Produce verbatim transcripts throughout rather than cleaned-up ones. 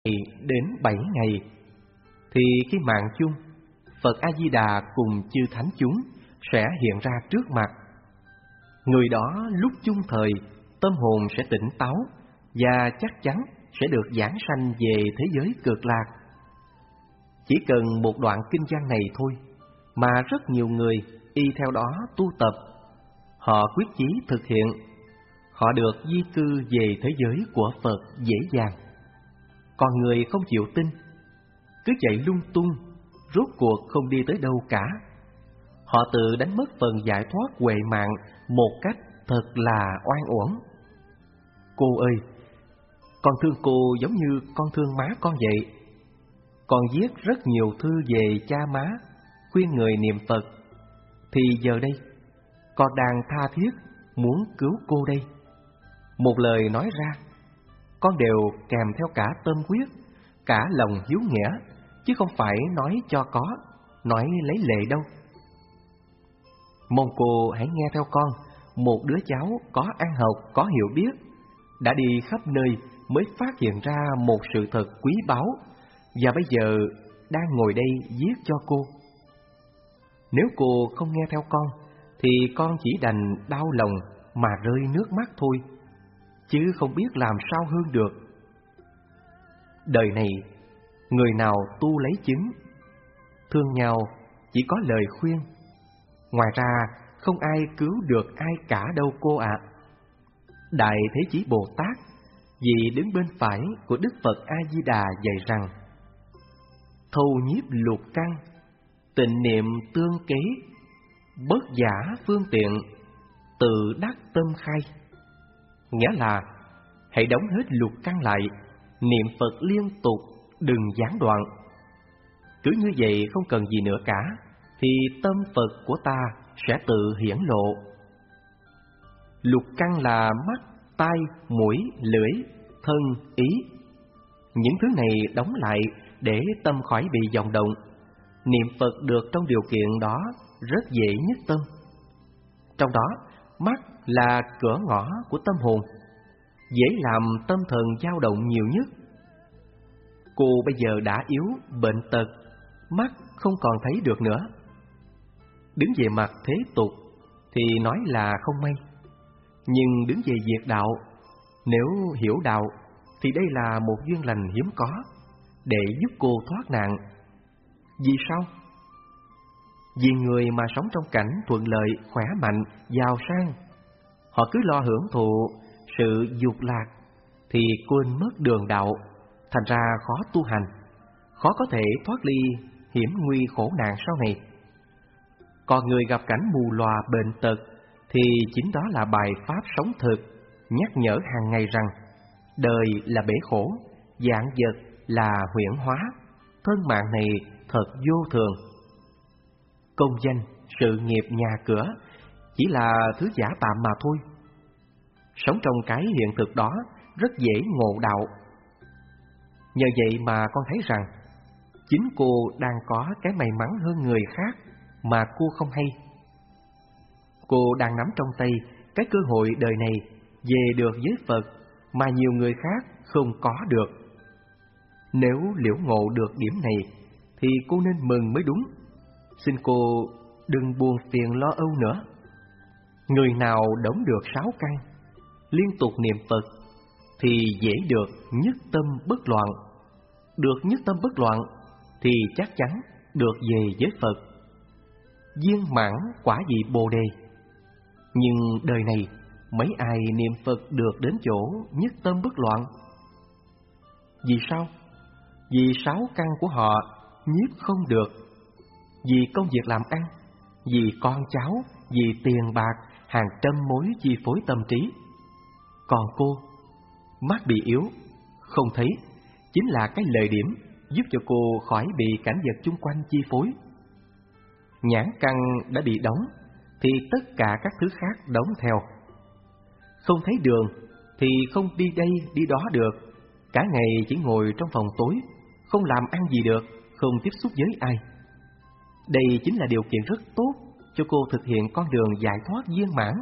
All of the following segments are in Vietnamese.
đến bảy ngày, thì khi mạng chung, Phật A-di-đà cùng chư thánh chúng sẽ hiện ra trước mặt. Người đó lúc chung thời, tâm hồn sẽ tỉnh táo và chắc chắn sẽ được giảng sanh về thế giới cực lạc. Chỉ cần một đoạn kinh văn này thôi mà rất nhiều người y theo đó tu tập. Họ quyết chí thực hiện, họ được di cư về thế giới của Phật dễ dàng. Còn người không chịu tin, cứ chạy lung tung, rốt cuộc không đi tới đâu cả. Họ tự đánh mất phần giải thoát huệ mạng một cách thật là oan uổng. Cô ơi, con thương cô giống như con thương má con vậy. Con viết rất nhiều thư về cha má, khuyên người niệm Phật. Thì giờ đây, con đang tha thiết muốn cứu cô đây. Một lời nói ra, con đều kèm theo cả tâm huyết, cả lòng hiếu nghĩa, chứ không phải nói cho có, nói lấy lệ đâu. Mong cô hãy nghe theo con, một đứa cháu có ăn học, có hiểu biết, đã đi khắp nơi mới phát hiện ra một sự thật quý báu, và bây giờ đang ngồi đây viết cho cô. Nếu cô không nghe theo con, thì con chỉ đành đau lòng mà rơi nước mắt thôi, chứ không biết làm sao hơn được. Đời này, người nào tu lấy chứng, thương nhau chỉ có lời khuyên. Ngoài ra, không ai cứu được ai cả đâu cô ạ. Đại Thế Chí Bồ Tát vì đứng bên phải của Đức Phật A-di-đà dạy rằng: thâu nhiếp lục căn, tịnh niệm tương kế, bất giả phương tiện, tự đắc tâm khai. Nghĩa là hãy đóng hết lục căn lại, niệm Phật liên tục, đừng gián đoạn. Cứ như vậy không cần gì nữa cả, thì tâm Phật của ta sẽ tự hiển lộ. Lục căn là mắt, tai, mũi, lưỡi, thân, ý. Những thứ này đóng lại để tâm khỏi bị vọng động. Niệm Phật được trong điều kiện đó rất dễ nhất tâm. Trong đó, mắt là cửa ngõ của tâm hồn, dễ làm tâm thần dao động nhiều nhất. Cô bây giờ đã yếu, bệnh tật, mắt không còn thấy được nữa. Đứng về mặt thế tục thì nói là không may, nhưng đứng về việc đạo, nếu hiểu đạo thì đây là một duyên lành hiếm có để giúp cô thoát nạn. Vì sao? Vì người mà sống trong cảnh thuận lợi, khỏe mạnh, giàu sang, họ cứ lo hưởng thụ sự dục lạc thì quên mất đường đạo, thành ra khó tu hành, khó có thể thoát ly hiểm nguy khổ nạn sau này. Còn người gặp cảnh mù lòa bệnh tật thì chính đó là bài pháp sống thực, nhắc nhở hàng ngày rằng đời là bể khổ, vạn vật là huyễn hóa, thân mạng này thật vô thường. Công danh, sự nghiệp, nhà cửa chỉ là thứ giả tạm mà thôi. Sống trong cái hiện thực đó rất dễ ngộ đạo. Nhờ vậy mà con thấy rằng chính cô đang có cái may mắn hơn người khác mà cô không hay. Cô đang nắm trong tay cái cơ hội đời này về được với Phật mà nhiều người khác không có được. Nếu liễu ngộ được điểm này thì cô nên mừng mới đúng. Xin cô đừng buồn phiền lo âu nữa. Người nào đóng được sáu căn, liên tục niệm Phật thì dễ được nhất tâm bất loạn. Được nhất tâm bất loạn thì chắc chắn được về với Phật, viên mãn quả vị Bồ Đề. Nhưng đời này mấy ai niệm Phật được đến chỗ nhất tâm bất loạn? Vì sao? Vì sáu căn của họ nhiếp không được. Vì công việc làm ăn, vì con cháu, vì tiền bạc, hàng trăm mối chi phối tâm trí. Còn cô, mắt bị yếu, không thấy, chính là cái lợi điểm giúp cho cô khỏi bị cảnh vật chung quanh chi phối. Nhãn căn đã bị đóng thì tất cả các thứ khác đóng theo. Không thấy đường thì không đi đây đi đó được, cả ngày chỉ ngồi trong phòng tối, không làm ăn gì được, không tiếp xúc với ai. Đây chính là điều kiện rất tốt cho cô thực hiện con đường giải thoát viên mãn.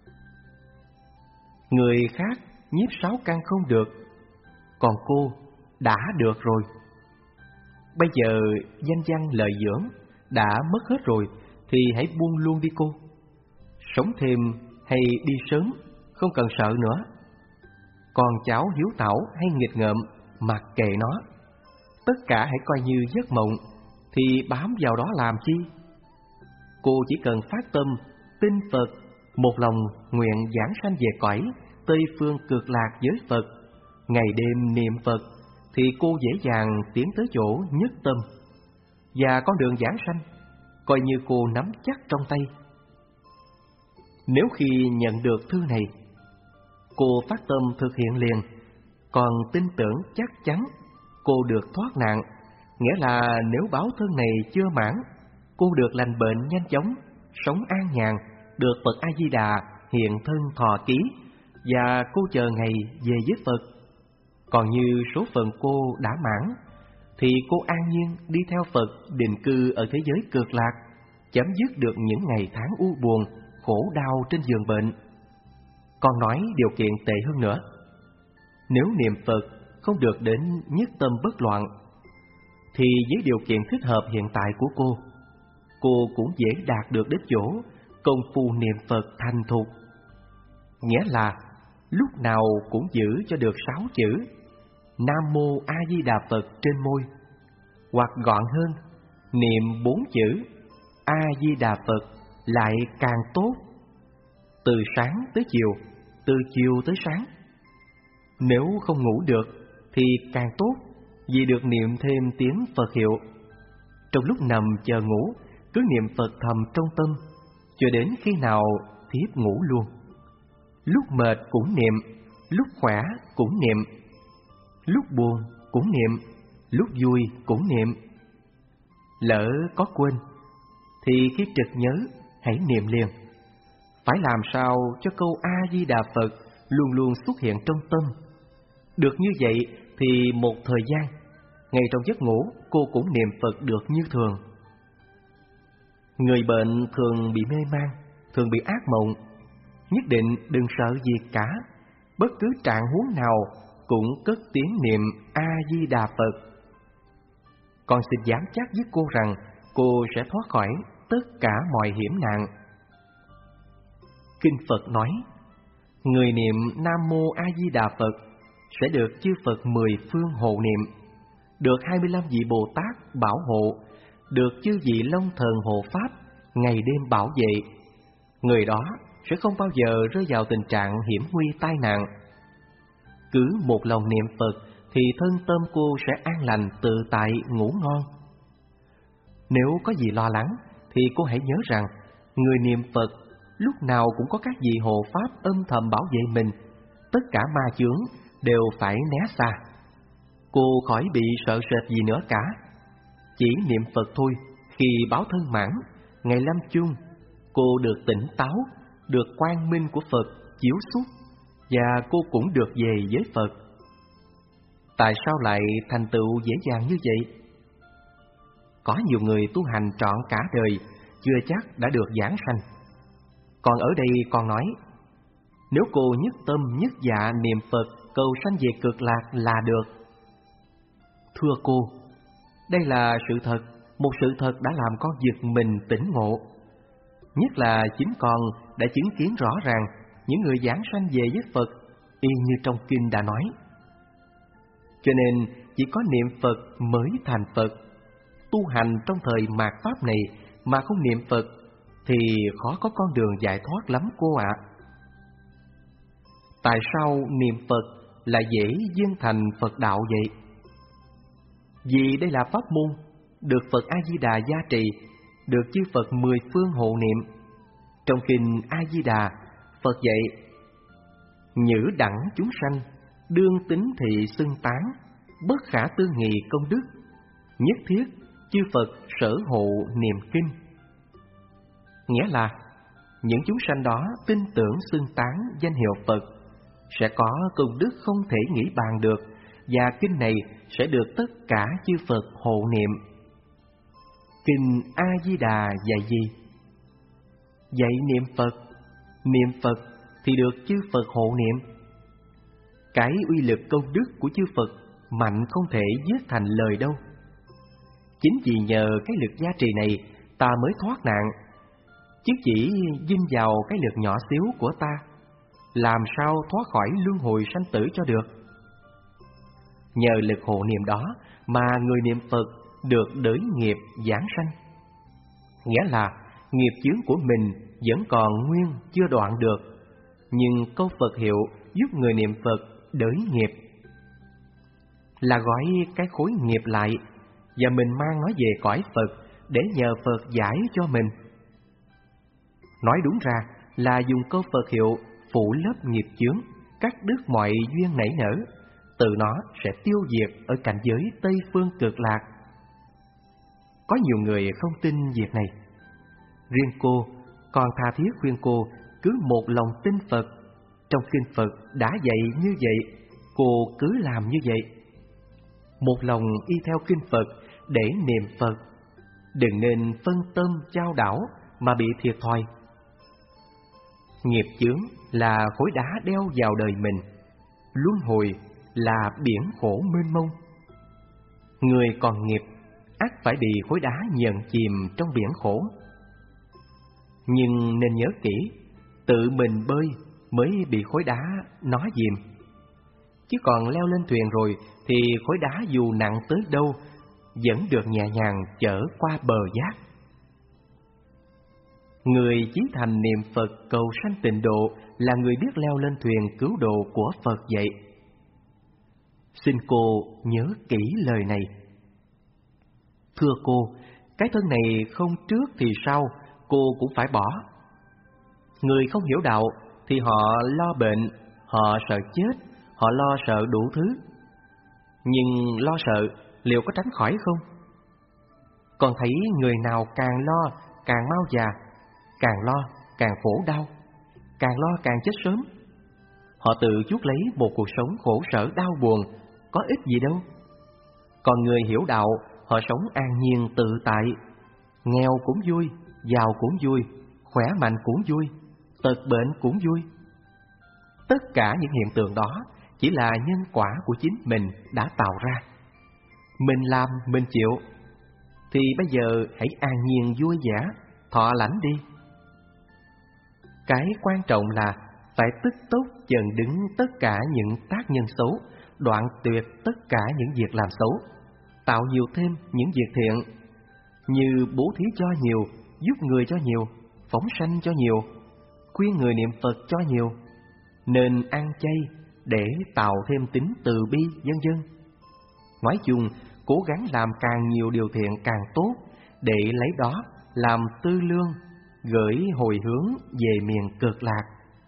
Người khác nhiếp sáu căn không được, còn cô đã được rồi. Bây giờ danh văn lợi dưỡng đã mất hết rồi thì hãy buông luôn đi cô. Sống thêm hay đi sớm không cần sợ nữa. Con cháu hiếu thảo hay nghịch ngợm mặc kệ nó. Tất cả hãy coi như giấc mộng, thì bám vào đó làm chi? Cô chỉ cần phát tâm tin Phật, một lòng nguyện giảng sanh về cõi Tây phương cực lạc với Phật, ngày đêm niệm Phật, thì cô dễ dàng tiến tới chỗ nhất tâm. Và con đường giảng sanh coi như cô nắm chắc trong tay. Nếu khi nhận được thư này, cô phát tâm thực hiện liền, còn tin tưởng chắc chắn cô được thoát nạn, nghĩa là nếu báo thân này chưa mãn, cô được lành bệnh nhanh chóng, sống an nhàn, được Phật A-di-đà hiện thân thọ ký, và cô chờ ngày về với Phật. Còn như số phận cô đã mãn, thì cô an nhiên đi theo Phật định cư ở thế giới cực lạc, chấm dứt được những ngày tháng u buồn, khổ đau trên giường bệnh. Còn nói điều kiện tệ hơn nữa. Nếu niệm Phật không được đến nhất tâm bất loạn, thì với điều kiện thích hợp hiện tại của cô, cô cũng dễ đạt được đến chỗ công phu niệm Phật thành thục. Nghĩa là lúc nào cũng giữ cho được sáu chữ Nam Mô A Di Đà Phật trên môi, hoặc gọn hơn, niệm bốn chữ A Di Đà Phật lại càng tốt, từ sáng tới chiều, từ chiều tới sáng. Nếu không ngủ được thì càng tốt, vì được niệm thêm tiếng Phật hiệu. Trong lúc nằm chờ ngủ, cứ niệm Phật thầm trong tâm, cho đến khi nào thiếp ngủ luôn. Lúc mệt cũng niệm, lúc khỏe cũng niệm, lúc buồn cũng niệm, lúc vui cũng niệm. Lỡ có quên thì khi trực nhớ hãy niệm liền. Phải làm sao cho câu A-di-đà Phật luôn luôn xuất hiện trong tâm. Được như vậy thì một thời gian, ngay trong giấc ngủ cô cũng niệm Phật được như thường. Người bệnh thường bị mê man, thường bị ác mộng. Nhất định đừng sợ gì cả, bất cứ trạng huống nào cũng cất tiếng niệm A-di-đà Phật. Con xin dám chắc với cô rằng cô sẽ thoát khỏi tất cả mọi hiểm nạn. Kinh Phật nói, người niệm Nam Mô A Di Đà Phật sẽ được chư Phật mười phương hộ niệm, được hai mươi lăm vị Bồ Tát bảo hộ, được chư vị Long Thần hộ pháp ngày đêm bảo vệ. Người đó sẽ không bao giờ rơi vào tình trạng hiểm nguy tai nạn. Cứ một lòng niệm Phật thì thân tâm cô sẽ an lành tự tại ngủ ngon. Nếu có gì lo lắng thì cô hãy nhớ rằng người niệm Phật lúc nào cũng có các vị hộ pháp âm thầm bảo vệ mình. Tất cả ma chướng đều phải né xa. Cô khỏi bị sợ sệt gì nữa cả. Chỉ niệm Phật thôi, khi báo thân mãn, ngày lâm chung, cô được tỉnh táo, được quang minh của Phật chiếu xuất, và cô cũng được về với Phật. Tại sao lại thành tựu dễ dàng như vậy? Có nhiều người tu hành trọn cả đời chưa chắc đã được giảng sanh. Còn ở đây con nói, nếu cô nhất tâm nhất dạ niệm Phật cầu sanh về cực lạc là được. Thưa cô, đây là sự thật, một sự thật đã làm con giật mình tỉnh ngộ. Nhất là chính con đã chứng kiến rõ ràng những người giảng sanh về với Phật, y như trong kinh đã nói. Cho nên chỉ có niệm Phật mới thành Phật. Tu hành trong thời mạt Pháp này mà không niệm Phật thì khó có con đường giải thoát lắm cô ạ. Tại sao niệm Phật lại dễ dâng thành Phật đạo vậy? Vì đây là pháp môn được Phật A-di-đà gia trì, được chư Phật mười phương hộ niệm. Trong kinh A-di-đà, Phật dạy: nhữ đẳng chúng sanh, đương tính thị xưng tán, bất khả tư nghị công đức, nhất thiết chư Phật sở hộ niệm kinh. Nghĩa là những chúng sanh đó tin tưởng xưng tán danh hiệu Phật sẽ có công đức không thể nghĩ bàn được, và kinh này sẽ được tất cả chư Phật hộ niệm. Kinh A-di-đà dạy gì? Dạy niệm Phật. Niệm Phật thì được chư Phật hộ niệm. Cái uy lực công đức của chư Phật mạnh không thể viết thành lời đâu. Chính vì nhờ cái lực gia trì này ta mới thoát nạn, chứ chỉ dinh vào cái lực nhỏ xíu của ta, làm sao thoát khỏi luân hồi sanh tử cho được. Nhờ lực hộ niệm đó mà người niệm Phật được đới nghiệp giảng sanh. Nghĩa là nghiệp chướng của mình vẫn còn nguyên chưa đoạn được, nhưng câu Phật hiệu giúp người niệm Phật đới nghiệp, là gói cái khối nghiệp lại và mình mang nó về cõi Phật để nhờ Phật giải cho mình. Nói đúng ra là dùng câu Phật hiệu phủ lấp nghiệp chướng, cắt đứt mọi duyên nảy nở, từ nó sẽ tiêu diệt ở cảnh giới Tây Phương Cực Lạc. Có nhiều người không tin việc này. Riêng cô còn tha thiết khuyên cô cứ một lòng tin Phật. Trong kinh Phật đã dạy như vậy, cô cứ làm như vậy. Một lòng y theo kinh Phật để niệm Phật, đừng nên phân tâm chao đảo mà bị thiệt thòi. Nghiệp chướng là khối đá đeo vào đời mình, luân hồi là biển khổ mênh mông. Người còn nghiệp ắt phải bị khối đá nhận chìm trong biển khổ. Nhưng nên nhớ kỹ, tự mình bơi mới bị khối đá nó dìm, chứ còn leo lên thuyền rồi thì khối đá dù nặng tới đâu vẫn được nhẹ nhàng chở qua bờ giác. Người chí thành niệm Phật cầu sanh tịnh độ là người biết leo lên thuyền cứu độ của Phật vậy. Xin cô nhớ kỹ lời này. Thưa cô, cái thân này không trước thì sau cô cũng phải bỏ. Người không hiểu đạo thì họ lo bệnh, họ sợ chết, họ lo sợ đủ thứ. Nhưng lo sợ liệu có tránh khỏi không? Con thấy người nào càng lo càng mau già, càng lo càng khổ đau, càng lo càng chết sớm. Họ tự chuốc lấy một cuộc sống khổ sở đau buồn, có ích gì đâu. Còn người hiểu đạo, họ sống an nhiên tự tại, nghèo cũng vui, giàu cũng vui, khỏe mạnh cũng vui, tật bệnh cũng vui. Tất cả những hiện tượng đó chỉ là nhân quả của chính mình đã tạo ra. Mình làm, mình chịu, thì bây giờ hãy an nhiên vui vẻ, thọ lãnh đi. Cái quan trọng là phải tức tốc chần đứng tất cả những tác nhân xấu, đoạn tuyệt tất cả những việc làm xấu, tạo nhiều thêm những việc thiện, như bố thí cho nhiều, giúp người cho nhiều, phóng sanh cho nhiều, khuyên người niệm Phật cho nhiều, nên ăn chay để tạo thêm tính từ bi, vân vân. Nói chung, cố gắng làm càng nhiều điều thiện càng tốt, để lấy đó làm tư lương, gửi hồi hướng về miền Cực Lạc.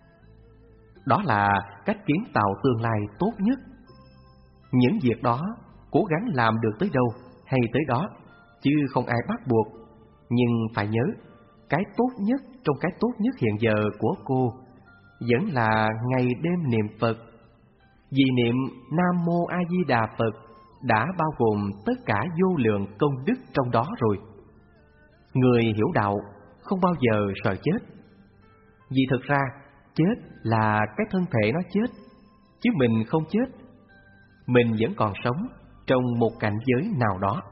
Đó là cách kiến tạo tương lai tốt nhất. Những việc đó cố gắng làm được tới đâu hay tới đó, chứ không ai bắt buộc. Nhưng phải nhớ, cái tốt nhất trong cái tốt nhất hiện giờ của cô vẫn là ngày đêm niệm Phật. Vì niệm Nam Mô A Di Đà Phật đã bao gồm tất cả vô lượng công đức trong đó rồi. Người hiểu đạo không bao giờ sợ chết. Vì thực ra chết là cái thân thể nó chết, chứ mình không chết. Mình vẫn còn sống trong một cảnh giới nào đó.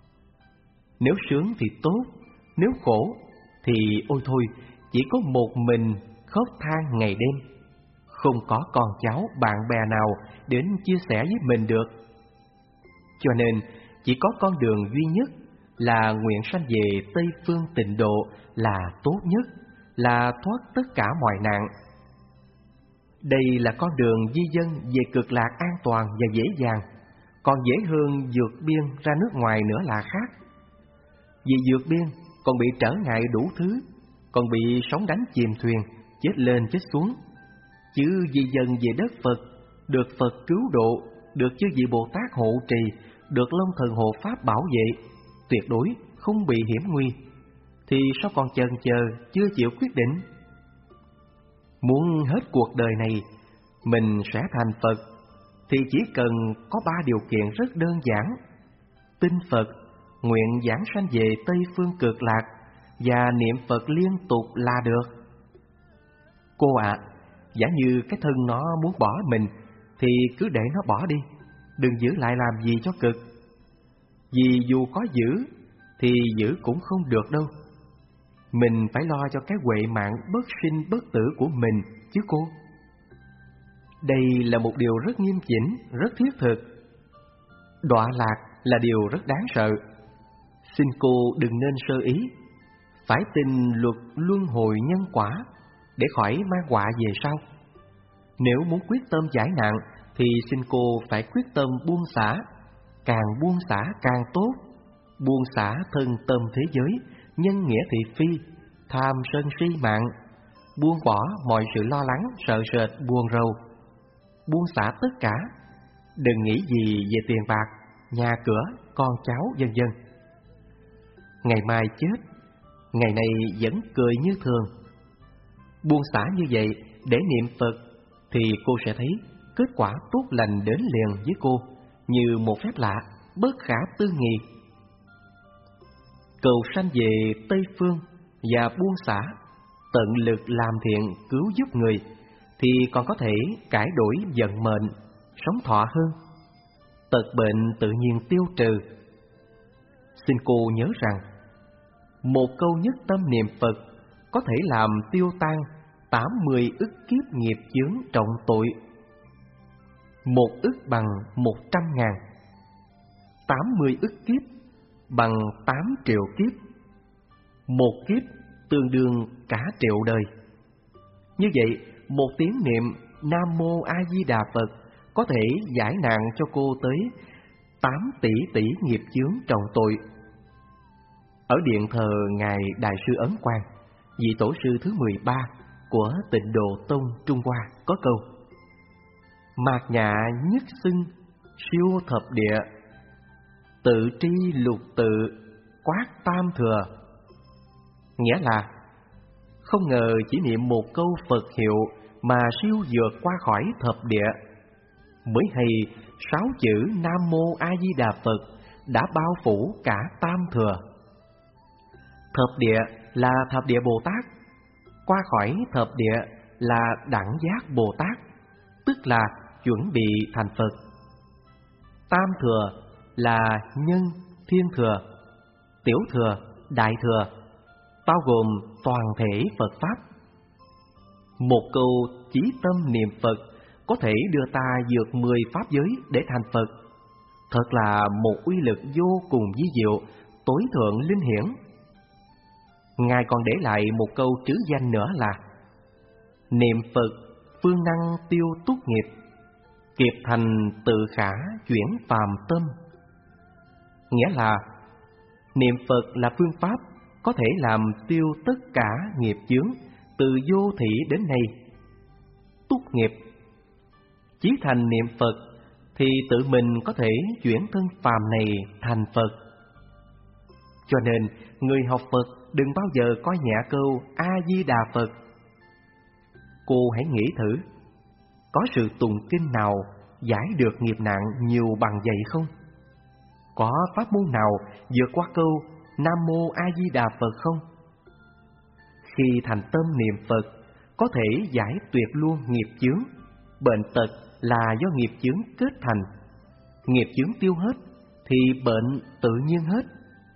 Nếu sướng thì tốt, nếu khổ thì ôi thôi, chỉ có một mình khóc than ngày đêm. Không có con cháu, bạn bè nào đến chia sẻ với mình được. Cho nên chỉ có con đường duy nhất là nguyện sanh về Tây Phương Tịnh Độ là tốt nhất, là thoát tất cả mọi nạn. Đây là con đường di dân về Cực Lạc an toàn và dễ dàng, còn dễ hơn vượt biên ra nước ngoài nữa là khác. Vì vượt biên còn bị trở ngại đủ thứ, còn bị sóng đánh chìm thuyền, chết lên chết xuống. Chứ di dân về đất Phật, được Phật cứu độ, được chư vị Bồ Tát hộ trì, được Long Thần hộ Pháp bảo vệ, tuyệt đối không bị hiểm nguy, thì sao còn chần chờ chưa chịu quyết định? Muốn hết cuộc đời này mình sẽ thành Phật thì chỉ cần có ba điều kiện rất đơn giản: tin Phật, nguyện giảng sanh về Tây Phương Cực Lạc và niệm Phật liên tục là được. Cô ạ, à, giả như cái thân nó muốn bỏ mình thì cứ để nó bỏ đi, đừng giữ lại làm gì cho cực. Vì dù có giữ thì giữ cũng không được đâu. Mình phải lo cho cái huệ mạng bất sinh bất tử của mình chứ cô. Đây là một điều rất nghiêm chỉnh, rất thiết thực. Đọa lạc là điều rất đáng sợ. Xin cô đừng nên sơ ý, phải tin luật luân hồi nhân quả để khỏi mang họa về sau. Nếu muốn quyết tâm giải nạn thì xin cô phải quyết tâm buông xả. Càng buông xả càng tốt. Buông xả thân tâm thế giới, nhân nghĩa thị phi, tham sân si mạng. Buông bỏ mọi sự lo lắng, sợ sệt, buồn rầu. Buông xả tất cả. Đừng nghĩ gì về tiền bạc, nhà cửa, con cháu vân vân. Ngày mai chết, ngày này vẫn cười như thường. Buông xả như vậy để niệm Phật thì cô sẽ thấy kết quả tốt lành đến liền với cô như một phép lạ, bất khả tư nghị. Cầu sanh về Tây Phương và buông xả, tận lực làm thiện cứu giúp người thì còn có thể cải đổi vận mệnh, sống thọ hơn. Tật bệnh tự nhiên tiêu trừ. Xin cô nhớ rằng một câu nhất tâm niệm Phật có thể làm tiêu tan tám mươi ức kiếp nghiệp chướng trọng tội. Một ức bằng một trăm ngàn, tám mươi ức kiếp bằng tám triệu kiếp. Một kiếp tương đương cả triệu đời. Như vậy, một tiếng niệm Nam Mô A Di Đà Phật có thể giải nạn cho cô tới tám tỷ tỷ nghiệp chướng trọng tội. Ở điện thờ Ngài Đại sư Ấn Quang, vị tổ sư thứ mười ba của Tịnh Độ Tông Trung Hoa có câu: mạt nhạ nhất xưng siêu thập địa, tự tri lục tự quát tam thừa. Nghĩa là không ngờ chỉ niệm một câu Phật hiệu mà siêu vượt qua khỏi thập địa. Mới hay sáu chữ Nam Mô A Di Đà Phật đã bao phủ cả tam thừa. Thập địa là thập địa Bồ Tát, qua khỏi thập địa là đẳng giác Bồ Tát, tức là chuẩn bị thành Phật. Tam thừa là nhân, thiên thừa, tiểu thừa, đại thừa, bao gồm toàn thể Phật Pháp. Một câu chí tâm niệm Phật có thể đưa ta vượt mười pháp giới để thành Phật. Thật là một uy lực vô cùng vi diệu, tối thượng linh hiển. Ngài còn để lại một câu trứ danh nữa là: niệm Phật phương năng tiêu túc nghiệp, kiệt thành tự khả chuyển phàm tâm. Nghĩa là niệm Phật là phương pháp có thể làm tiêu tất cả nghiệp chướng từ vô thị đến nay. Túc nghiệp, chí thành niệm Phật thì tự mình có thể chuyển thân phàm này thành Phật. Cho nên người học Phật đừng bao giờ coi nhẹ câu A Di Đà Phật. Cô hãy nghĩ thử, có sự tụng kinh nào giải được nghiệp nạn nhiều bằng vậy không? Có pháp môn nào vượt qua câu Nam Mô A Di Đà Phật không? Khi thành tâm niệm Phật, có thể giải tuyệt luôn nghiệp chướng. Bệnh tật là do nghiệp chướng kết thành. Nghiệp chướng tiêu hết thì bệnh tự nhiên hết.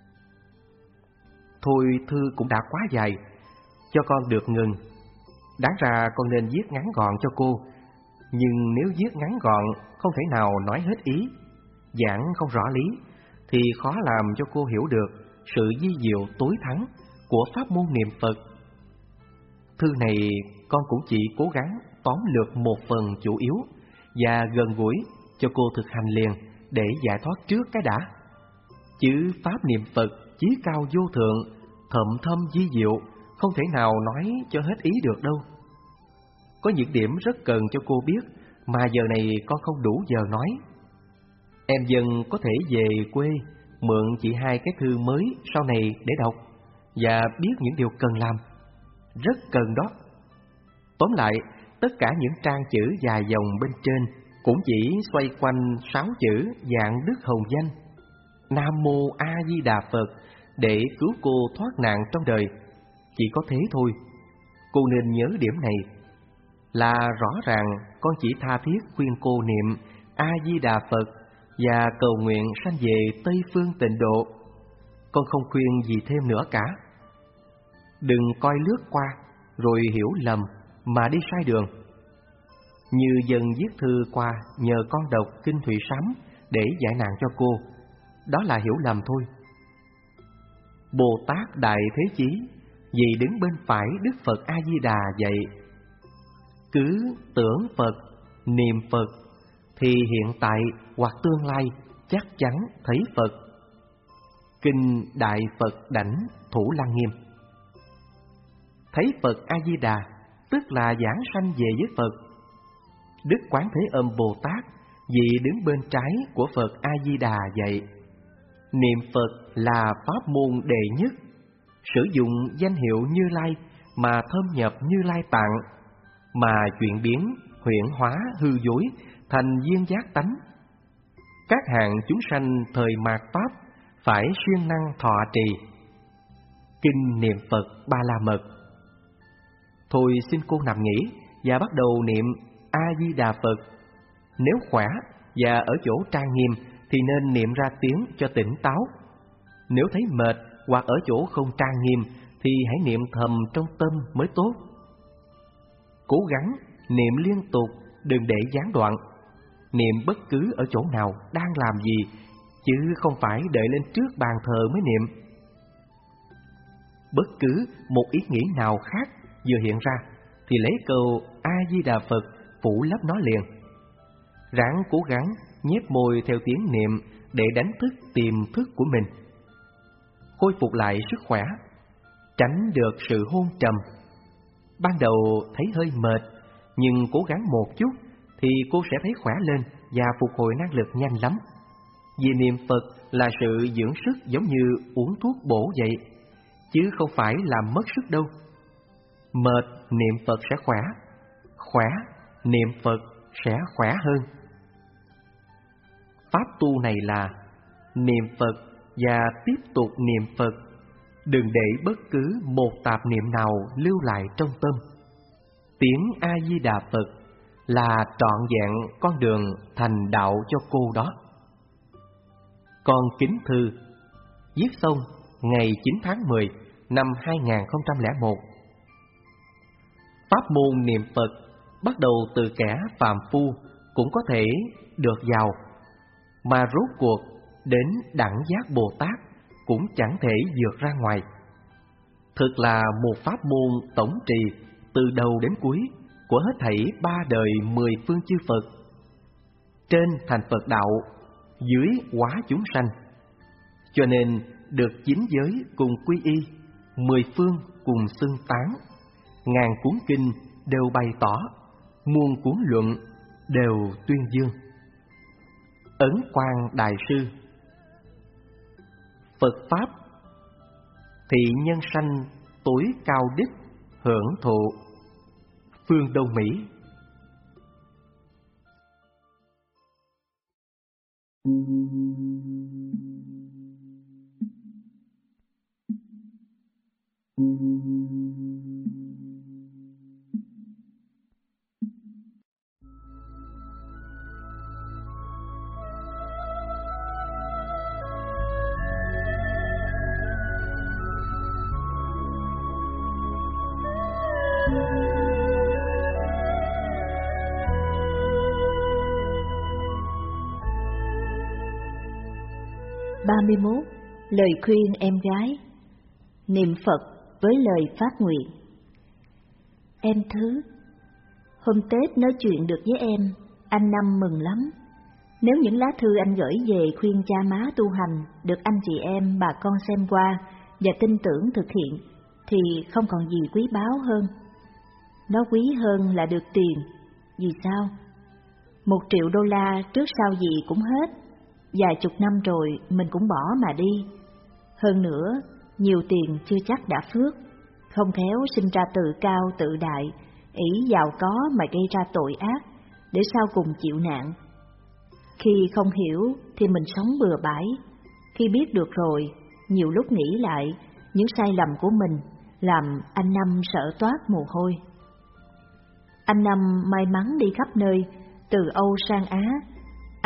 Thôi thư cũng đã quá dài, cho con được ngừng. Đáng ra con nên viết ngắn gọn cho cô, nhưng nếu viết ngắn gọn không thể nào nói hết ý, giảng không rõ lý, thì khó làm cho cô hiểu được sự vi diệu tối thắng của pháp môn niệm Phật. Thư này con cũng chỉ cố gắng tóm lược một phần chủ yếu và gần gũi cho cô thực hành liền để giải thoát trước cái đã. Chứ pháp niệm Phật chí cao vô thượng, thậm thâm vi diệu, không thể nào nói cho hết ý được đâu. Có những điểm rất cần cho cô biết mà giờ này con không đủ giờ nói. Em dần có thể về quê mượn chị hai cái thư mới sau này để đọc và biết những điều cần làm. Rất cần đó. Tóm lại, tất cả những trang chữ dài dòng bên trên cũng chỉ xoay quanh sáu chữ dạng đức hồng danh Nam Mô A Di Đà Phật để cứu cô thoát nạn trong đời. Chỉ có thế thôi. Cô nên nhớ điểm này là rõ ràng con chỉ tha thiết khuyên cô niệm A Di Đà Phật và cầu nguyện sanh về Tây Phương Tịnh Độ. Con không khuyên gì thêm nữa cả. Đừng coi lướt qua rồi hiểu lầm mà đi sai đường. Như dân viết thư qua nhờ con đọc Kinh Thủy Sám để giải nạn cho cô, đó là hiểu lầm thôi. Bồ Tát Đại Thế Chí vì đứng bên phải Đức Phật A Di Đà vậy. Cứ tưởng Phật, niệm Phật thì hiện tại hoặc tương lai chắc chắn thấy Phật. Kinh Đại Phật Đảnh Thủ Lăng Nghiêm. Thấy Phật A Di Đà tức là giảng sanh về với Phật. Đức Quán Thế Âm Bồ Tát vì đứng bên trái của Phật A Di Đà vậy. Niệm Phật là pháp môn đệ nhất, sử dụng danh hiệu Như Lai mà thâm nhập Như Lai Tạng, mà chuyển biến huyễn hóa hư dối thành viên giác tánh. Các hạng chúng sanh thời mạt pháp phải siêng năng thọ trì kinh niệm Phật Ba La Mật. Thôi xin cô nằm nghỉ và bắt đầu niệm A Di Đà Phật. Nếu khỏe và ở chỗ trang nghiêm thì nên niệm ra tiếng cho tỉnh táo. Nếu thấy mệt hoặc ở chỗ không trang nghiêm thì hãy niệm thầm trong tâm mới tốt. Cố gắng niệm liên tục, đừng để gián đoạn. Niệm bất cứ ở chỗ nào đang làm gì, chứ không phải đợi lên trước bàn thờ mới niệm. Bất cứ một ý nghĩ nào khác vừa hiện ra thì lấy câu A Di Đà Phật phủ lấp nó liền. Ráng cố gắng nhếch môi theo tiếng niệm để đánh thức tiềm thức của mình, khôi phục lại sức khỏe, tránh được sự hôn trầm. Ban đầu thấy hơi mệt, nhưng cố gắng một chút thì cô sẽ thấy khỏe lên và phục hồi năng lực nhanh lắm. Vì niệm Phật là sự dưỡng sức giống như uống thuốc bổ vậy, chứ không phải làm mất sức đâu. Mệt niệm Phật sẽ khỏe, khỏe niệm Phật sẽ khỏe hơn. Pháp tu này là niệm Phật và tiếp tục niệm Phật, đừng để bất cứ một tạp niệm nào lưu lại trong tâm. Tiếng A Di Đà Phật là trọn vẹn con đường thành đạo cho cô đó. Con kính thư viết xong ngày chín tháng mười năm hai nghìn không trăm lẻ một. Pháp môn niệm Phật bắt đầu từ kẻ phàm phu cũng có thể được giàu, mà rốt cuộc đến đẳng giác Bồ Tát cũng chẳng thể vượt ra ngoài. Thực là một pháp môn tổng trì từ đầu đến cuối của hết thảy ba đời mười phương chư Phật. Trên thành Phật đạo, dưới hóa chúng sanh. Cho nên được chín giới cùng quy y, mười phương cùng xưng tán, ngàn cuốn kinh đều bày tỏ, muôn cuốn luận đều tuyên dương. Ấn Quang Đại Sư. Phật Pháp thị nhân sanh tối cao đích hưởng thụ. Phương Đông Mỹ. ba mươi mốt. Lời khuyên em gái. Niệm Phật với lời phát nguyện. Em Thứ, hôm Tết nói chuyện được với em, anh Năm mừng lắm. Nếu những lá thư anh gửi về khuyên cha má tu hành được anh chị em bà con xem qua và tin tưởng thực hiện, thì không còn gì quý báu hơn. Nó quý hơn là được tiền. Vì sao? Một triệu đô la trước sau gì cũng hết. Vài chục năm rồi mình cũng bỏ mà đi. Hơn nữa, nhiều tiền chưa chắc đã phước. Không khéo sinh ra tự cao tự đại, ỷ giàu có mà gây ra tội ác, để sau cùng chịu nạn. Khi không hiểu thì mình sống bừa bãi. Khi biết được rồi, nhiều lúc nghĩ lại những sai lầm của mình, làm anh Năm sợ toát mồ hôi. Anh Năm may mắn đi khắp nơi, từ Âu sang Á.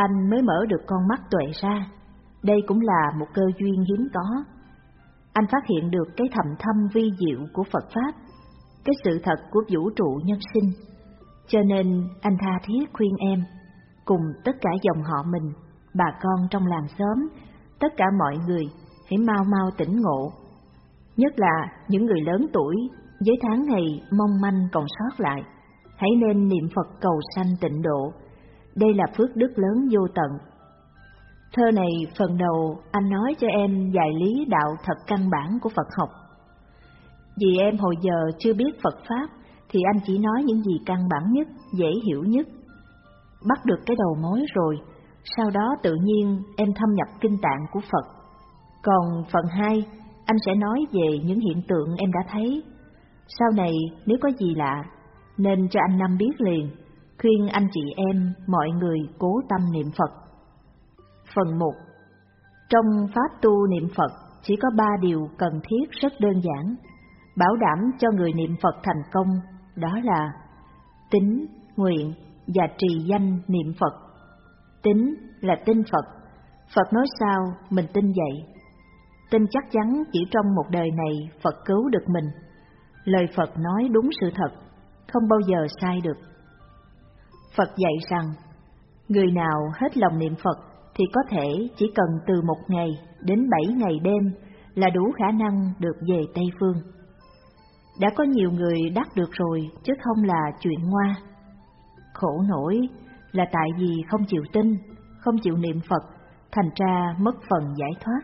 anh mới mở được con mắt tuệ ra. Đây cũng là một cơ duyên hiếm có. Anh phát hiện được cái thầm thâm vi diệu của Phật Pháp, cái sự thật của vũ trụ nhân sinh. Cho nên anh tha thiết khuyên em, cùng tất cả dòng họ mình, bà con trong làng xóm, tất cả mọi người hãy mau mau tỉnh ngộ. Nhất là những người lớn tuổi, với tháng ngày mong manh còn sót lại, hãy nên niệm Phật cầu sanh tịnh độ. Đây là phước đức lớn vô tận. Thơ này phần đầu anh nói cho em vài lý đạo thật căn bản của Phật học. Vì em hồi giờ chưa biết Phật Pháp, thì anh chỉ nói những gì căn bản nhất, dễ hiểu nhất. Bắt được cái đầu mối rồi, sau đó tự nhiên em thâm nhập kinh tạng của Phật. Còn phần hai, anh sẽ nói về những hiện tượng em đã thấy. Sau này nếu có gì lạ, nên cho anh Năm biết liền, khuyên anh chị em, mọi người cố tâm niệm Phật. Phần một. Trong Pháp tu niệm Phật chỉ có ba điều cần thiết rất đơn giản, bảo đảm cho người niệm Phật thành công, đó là tín, nguyện và trì danh niệm Phật. Tín là tin Phật, Phật nói sao mình tin vậy. Tin chắc chắn chỉ trong một đời này Phật cứu được mình. Lời Phật nói đúng sự thật, không bao giờ sai được. Phật dạy rằng, người nào hết lòng niệm Phật thì có thể chỉ cần từ một ngày đến bảy ngày đêm là đủ khả năng được về Tây Phương. Đã có nhiều người đắc được rồi chứ không là chuyện ngoa. Khổ nổi là tại vì không chịu tin, không chịu niệm Phật, thành ra mất phần giải thoát.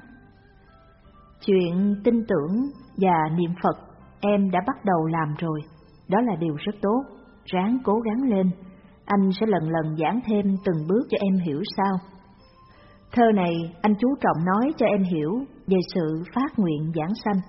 Chuyện tin tưởng và niệm Phật em đã bắt đầu làm rồi, đó là điều rất tốt, ráng cố gắng lên. Anh sẽ lần lần giảng thêm từng bước cho em hiểu sao. Thơ này anh chú trọng nói cho em hiểu về sự phát nguyện giảng sanh.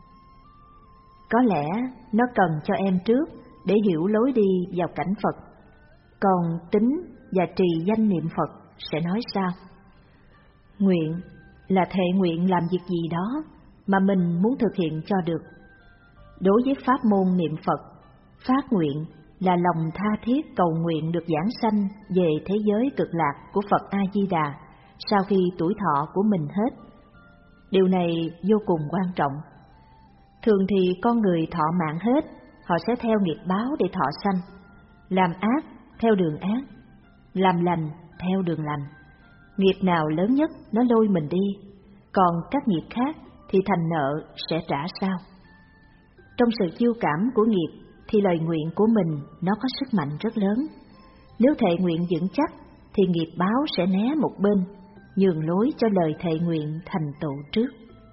Có lẽ nó cần cho em trước để hiểu lối đi vào cảnh Phật. Còn tín và trì danh niệm Phật sẽ nói sao? Nguyện là thệ nguyện làm việc gì đó mà mình muốn thực hiện cho được. Đối với pháp môn niệm Phật, phát nguyện là lòng tha thiết cầu nguyện được giảng sanh về thế giới cực lạc của Phật A-di-đà sau khi tuổi thọ của mình hết. Điều này vô cùng quan trọng. Thường thì con người thọ mạng hết, họ sẽ theo nghiệp báo để thọ sanh. Làm ác theo đường ác, làm lành theo đường lành. Nghiệp nào lớn nhất nó lôi mình đi, còn các nghiệp khác thì thành nợ sẽ trả sao. Trong sự chiêu cảm của nghiệp thì lời nguyện của mình nó có sức mạnh rất lớn. Nếu thệ nguyện vững chắc thì nghiệp báo sẽ né một bên, nhường lối cho lời thệ nguyện thành tựu trước.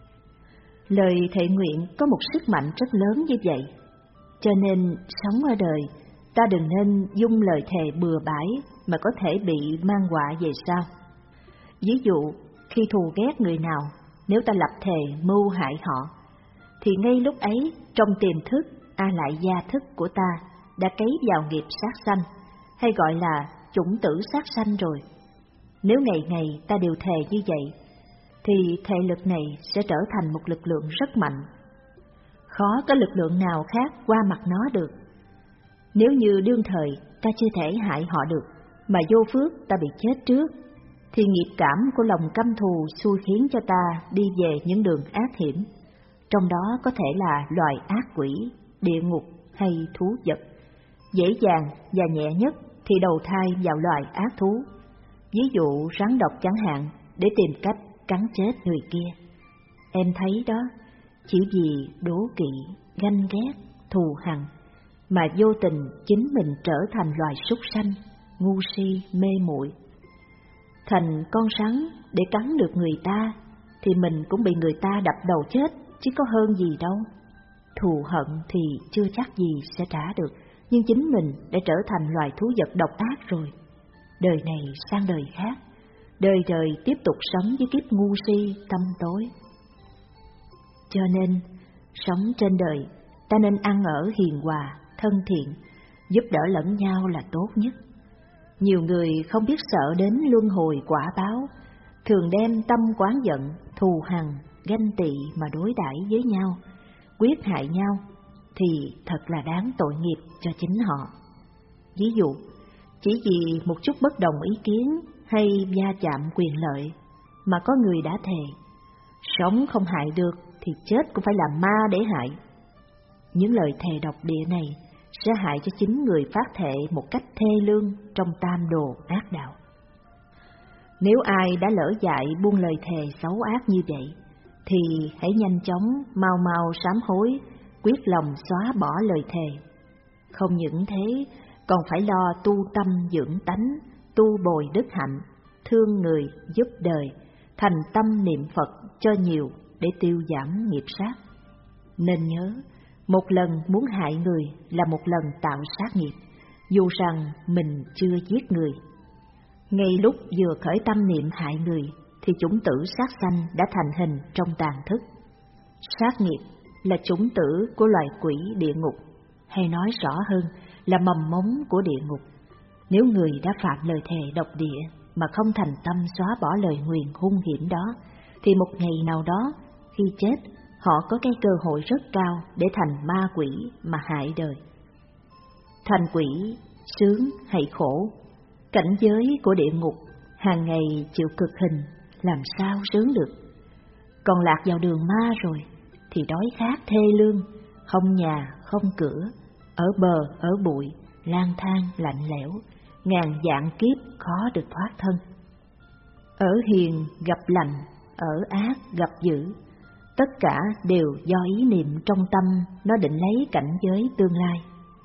Lời thệ nguyện có một sức mạnh rất lớn như vậy, cho nên sống ở đời ta đừng nên dung lời thề bừa bãi mà có thể bị mang họa về sau. Ví dụ, khi thù ghét người nào, nếu ta lập thề mưu hại họ, thì ngay lúc ấy trong tiềm thức, a lại gia thức của ta đã cấy vào nghiệp sát sanh, hay gọi là chủng tử sát sanh rồi. Nếu ngày ngày ta đều thề như vậy, thì thệ lực này sẽ trở thành một lực lượng rất mạnh. Khó có lực lượng nào khác qua mặt nó được. Nếu như đương thời ta chưa thể hại họ được, mà vô phước ta bị chết trước, thì nghiệp cảm của lòng căm thù xui khiến cho ta đi về những đường ác hiểm. Trong đó có thể là loài ác quỷ, địa ngục hay thú vật. Dễ dàng và nhẹ nhất thì đầu thai vào loài ác thú. Ví dụ rắn độc chẳng hạn, để tìm cách cắn chết người kia. Em thấy đó, chỉ vì đố kỵ, ganh ghét, thù hằn, mà vô tình chính mình trở thành loài súc sanh, ngu si, mê muội. Thành con rắn để cắn được người ta, thì mình cũng bị người ta đập đầu chết, chứ có hơn gì đâu. Thù hận thì chưa chắc gì sẽ trả được, nhưng chính mình đã trở thành loài thú vật độc ác rồi. Đời này sang đời khác, đời đời tiếp tục sống với kiếp ngu si, tâm tối. Cho nên, sống trên đời, ta nên ăn ở hiền hòa, thân thiện, giúp đỡ lẫn nhau là tốt nhất. Nhiều người không biết sợ đến luân hồi quả báo, thường đem tâm oán giận, thù hằn, ganh tị mà đối đãi với nhau, quyết hại nhau, thì thật là đáng tội nghiệp cho chính họ. Ví dụ, chỉ vì một chút bất đồng ý kiến hay va chạm quyền lợi, mà có người đã thề, sống không hại được thì chết cũng phải làm ma để hại. Những lời thề độc địa này sẽ hại cho chính người phát thệ một cách thê lương trong tam đồ ác đạo. Nếu ai đã lỡ dại buông lời thề xấu ác như vậy, thì hãy nhanh chóng mau mau sám hối, quyết lòng xóa bỏ lời thề. Không những thế, còn phải lo tu tâm dưỡng tánh, tu bồi đức hạnh, thương người, giúp đời, thành tâm niệm Phật cho nhiều để tiêu giảm nghiệp sát. Nên nhớ, một lần muốn hại người là một lần tạo sát nghiệp, dù rằng mình chưa giết người. Ngay lúc vừa khởi tâm niệm hại người, thì chủng tử sát sanh đã thành hình trong tàn thức. Sát nghiệp là chủng tử của loài quỷ địa ngục, hay nói rõ hơn là mầm mống của địa ngục. Nếu người đã phạm lời thề độc địa mà không thành tâm xóa bỏ lời nguyền hung hiểm đó, thì một ngày nào đó, khi chết, họ có cái cơ hội rất cao để thành ma quỷ mà hại đời. Thành quỷ, sướng hay khổ, cảnh giới của địa ngục hàng ngày chịu cực hình, làm sao sướng được. Còn lạc vào đường ma rồi thì đói khát thê lương, không nhà không cửa, ở bờ ở bụi, lang thang lạnh lẽo, ngàn vạn kiếp khó được thoát thân. Ở hiền gặp lành, ở ác gặp dữ, tất cả đều do ý niệm trong tâm nó định lấy cảnh giới tương lai.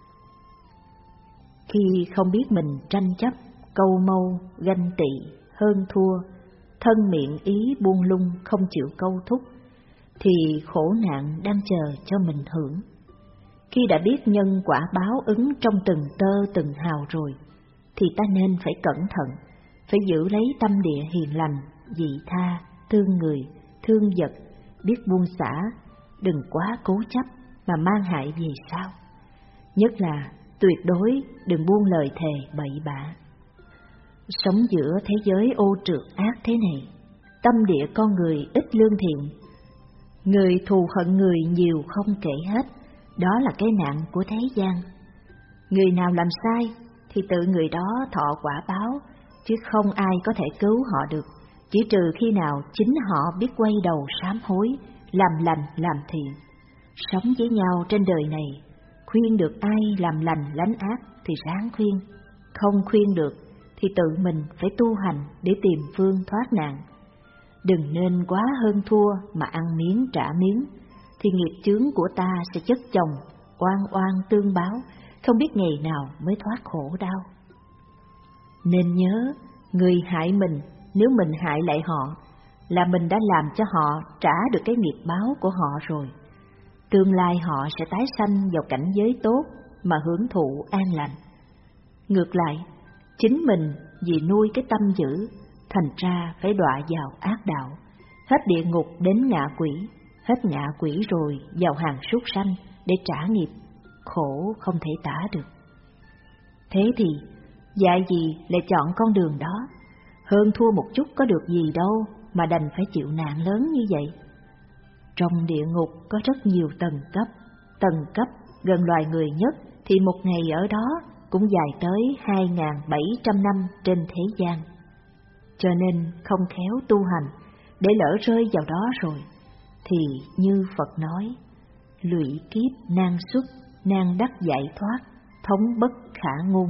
Khi không biết mình tranh chấp, câu mâu, ganh tị, hơn thua, thân miệng ý buông lung không chịu câu thúc, thì khổ nạn đang chờ cho mình hưởng. Khi đã biết nhân quả báo ứng trong từng tơ từng hào rồi, thì ta nên phải cẩn thận, phải giữ lấy tâm địa hiền lành, dị tha, thương người, thương vật, biết buông xả, đừng quá cố chấp mà mang hại về sau. Nhất là tuyệt đối đừng buông lời thề bậy bạ. Sống giữa thế giới ô trượt ác thế này, tâm địa con người ít lương thiện, người thù hận người nhiều không kể hết, đó là cái nạn của thế gian. Người nào làm sai thì tự người đó thọ quả báo, chứ không ai có thể cứu họ được, chỉ trừ khi nào chính họ biết quay đầu sám hối, làm lành làm thiện. Sống với nhau trên đời này, khuyên được ai làm lành lánh ác thì ráng khuyên, không khuyên được thì tự mình phải tu hành để tìm phương thoát nạn. Đừng nên quá hơn thua mà ăn miếng trả miếng, thì nghiệp chướng của ta sẽ chất chồng, oan oan tương báo, không biết ngày nào mới thoát khổ đau. Nên nhớ, người hại mình, nếu mình hại lại họ, là mình đã làm cho họ trả được cái nghiệp báo của họ rồi. Tương lai họ sẽ tái sanh vào cảnh giới tốt mà hưởng thụ an lành. Ngược lại, chính mình vì nuôi cái tâm dữ, thành ra phải đọa vào ác đạo, hết địa ngục đến ngạ quỷ, hết ngạ quỷ rồi vào hàng súc sanh để trả nghiệp, khổ không thể tả được. Thế thì, dạy gì lại chọn con đường đó, hơn thua một chút có được gì đâu mà đành phải chịu nạn lớn như vậy. Trong địa ngục có rất nhiều tầng cấp, tầng cấp gần loài người nhất thì một ngày ở đó cũng dài tới hai nghìn bảy trăm năm trên thế gian. Cho nên không khéo tu hành, để lỡ rơi vào đó rồi, thì như Phật nói, lụy kiếp nan xuất, nan đắc giải thoát, thống bất khả ngôn.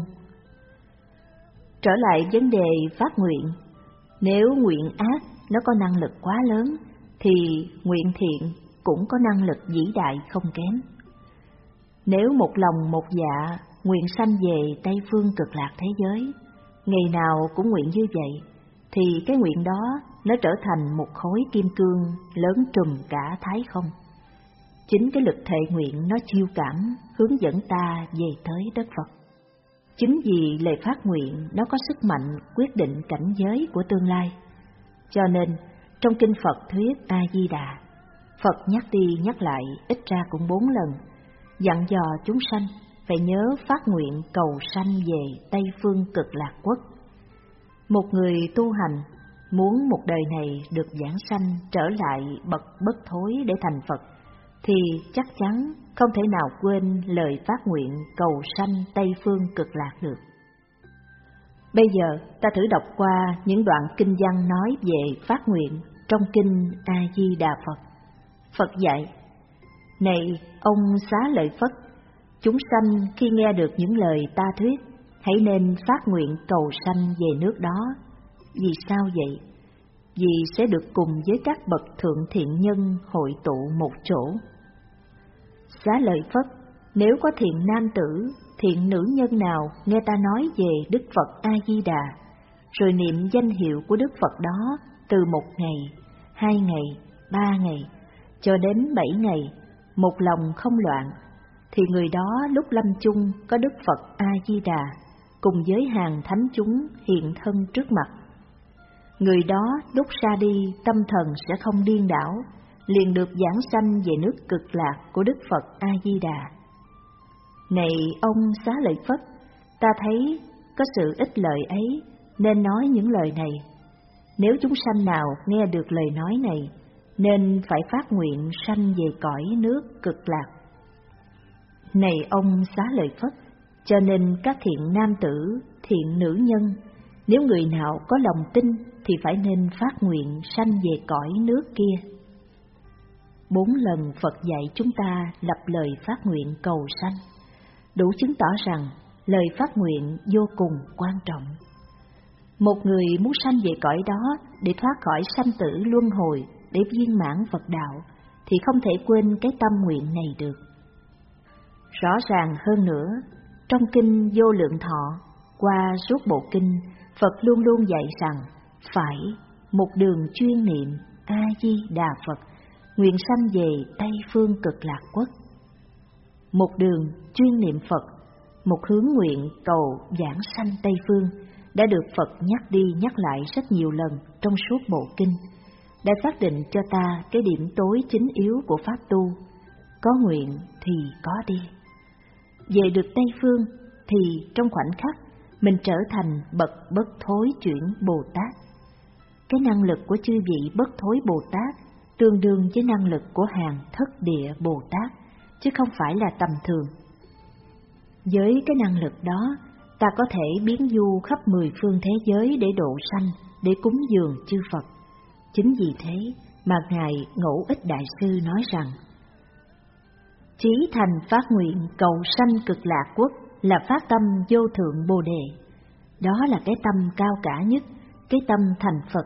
Trở lại vấn đề phát nguyện, nếu nguyện ác nó có năng lực quá lớn, thì nguyện thiện cũng có năng lực vĩ đại không kém. Nếu một lòng một dạ nguyện sanh về Tây Phương Cực Lạc thế giới, ngày nào cũng nguyện như vậy, thì cái nguyện đó nó trở thành một khối kim cương lớn trùm cả thái không. Chính cái lực thệ nguyện nó chiêu cảm hướng dẫn ta về tới đất Phật. Chính vì lời phát nguyện nó có sức mạnh quyết định cảnh giới của tương lai. Cho nên trong kinh Phật thuyết A Di Đà, Phật nhắc đi nhắc lại ít ra cũng bốn lần, dặn dò chúng sanh phải nhớ phát nguyện cầu sanh về Tây Phương Cực Lạc Quốc. Một người tu hành muốn một đời này được giảng sanh trở lại bậc bất thối để thành Phật, thì chắc chắn không thể nào quên lời phát nguyện cầu sanh Tây Phương Cực Lạc được. Bây giờ ta thử đọc qua những đoạn kinh văn nói về phát nguyện trong kinh A-di-đà Phật. Phật dạy: Này ông Xá Lợi Phất, chúng sanh khi nghe được những lời ta thuyết, hãy nên phát nguyện cầu sanh về nước đó. Vì sao vậy? Vì sẽ được cùng với các bậc thượng thiện nhân hội tụ một chỗ. Xá Lợi Phất, nếu có thiện nam tử, thiện nữ nhân nào nghe ta nói về Đức Phật A-di-đà, rồi niệm danh hiệu của Đức Phật đó từ một ngày, hai ngày, ba ngày, cho đến bảy ngày, một lòng không loạn, thì người đó lúc lâm chung có Đức Phật A-di-đà cùng với hàng thánh chúng hiện thân trước mặt. Người đó lúc ra đi tâm thần sẽ không điên đảo, liền được giảng sanh về nước cực lạc của Đức Phật A-di-đà. Này ông Xá Lợi Phất, ta thấy có sự ích lợi ấy nên nói những lời này. Nếu chúng sanh nào nghe được lời nói này, nên phải phát nguyện sanh về cõi nước cực lạc. Này ông Xá Lợi Phất, cho nên các thiện nam tử, thiện nữ nhân, nếu người nào có lòng tin thì phải nên phát nguyện sanh về cõi nước kia. Bốn lần Phật dạy chúng ta lập lời phát nguyện cầu sanh, đủ chứng tỏ rằng lời phát nguyện vô cùng quan trọng. Một người muốn sanh về cõi đó để thoát khỏi sanh tử luân hồi, để viên mãn Phật đạo, thì không thể quên cái tâm nguyện này được. Rõ ràng hơn nữa, trong kinh Vô Lượng Thọ, qua suốt bộ kinh, Phật luôn luôn dạy rằng phải một đường chuyên niệm A-di-đà Phật, nguyện sanh về Tây Phương Cực Lạc Quốc. Một đường chuyên niệm Phật, một hướng nguyện cầu giảng sanh Tây Phương, đã được Phật nhắc đi nhắc lại rất nhiều lần trong suốt bộ kinh, đã xác định cho ta cái điểm tối chính yếu của pháp tu: có nguyện thì có đi. Về được Tây Phương thì trong khoảnh khắc mình trở thành bậc bất thối chuyển Bồ Tát. Cái năng lực của chư vị bất thối Bồ Tát tương đương với năng lực của hàng thất địa Bồ Tát, chứ không phải là tầm thường. Với cái năng lực đó, ta có thể biến du khắp mười phương thế giới để độ sanh, để cúng dường chư Phật. Chính vì thế mà Ngài Ngẫu Ích Đại Sư nói rằng: Chí thành phát nguyện cầu sanh cực lạc quốc là phát tâm vô thượng Bồ Đề. Đó là cái tâm cao cả nhất, cái tâm thành Phật.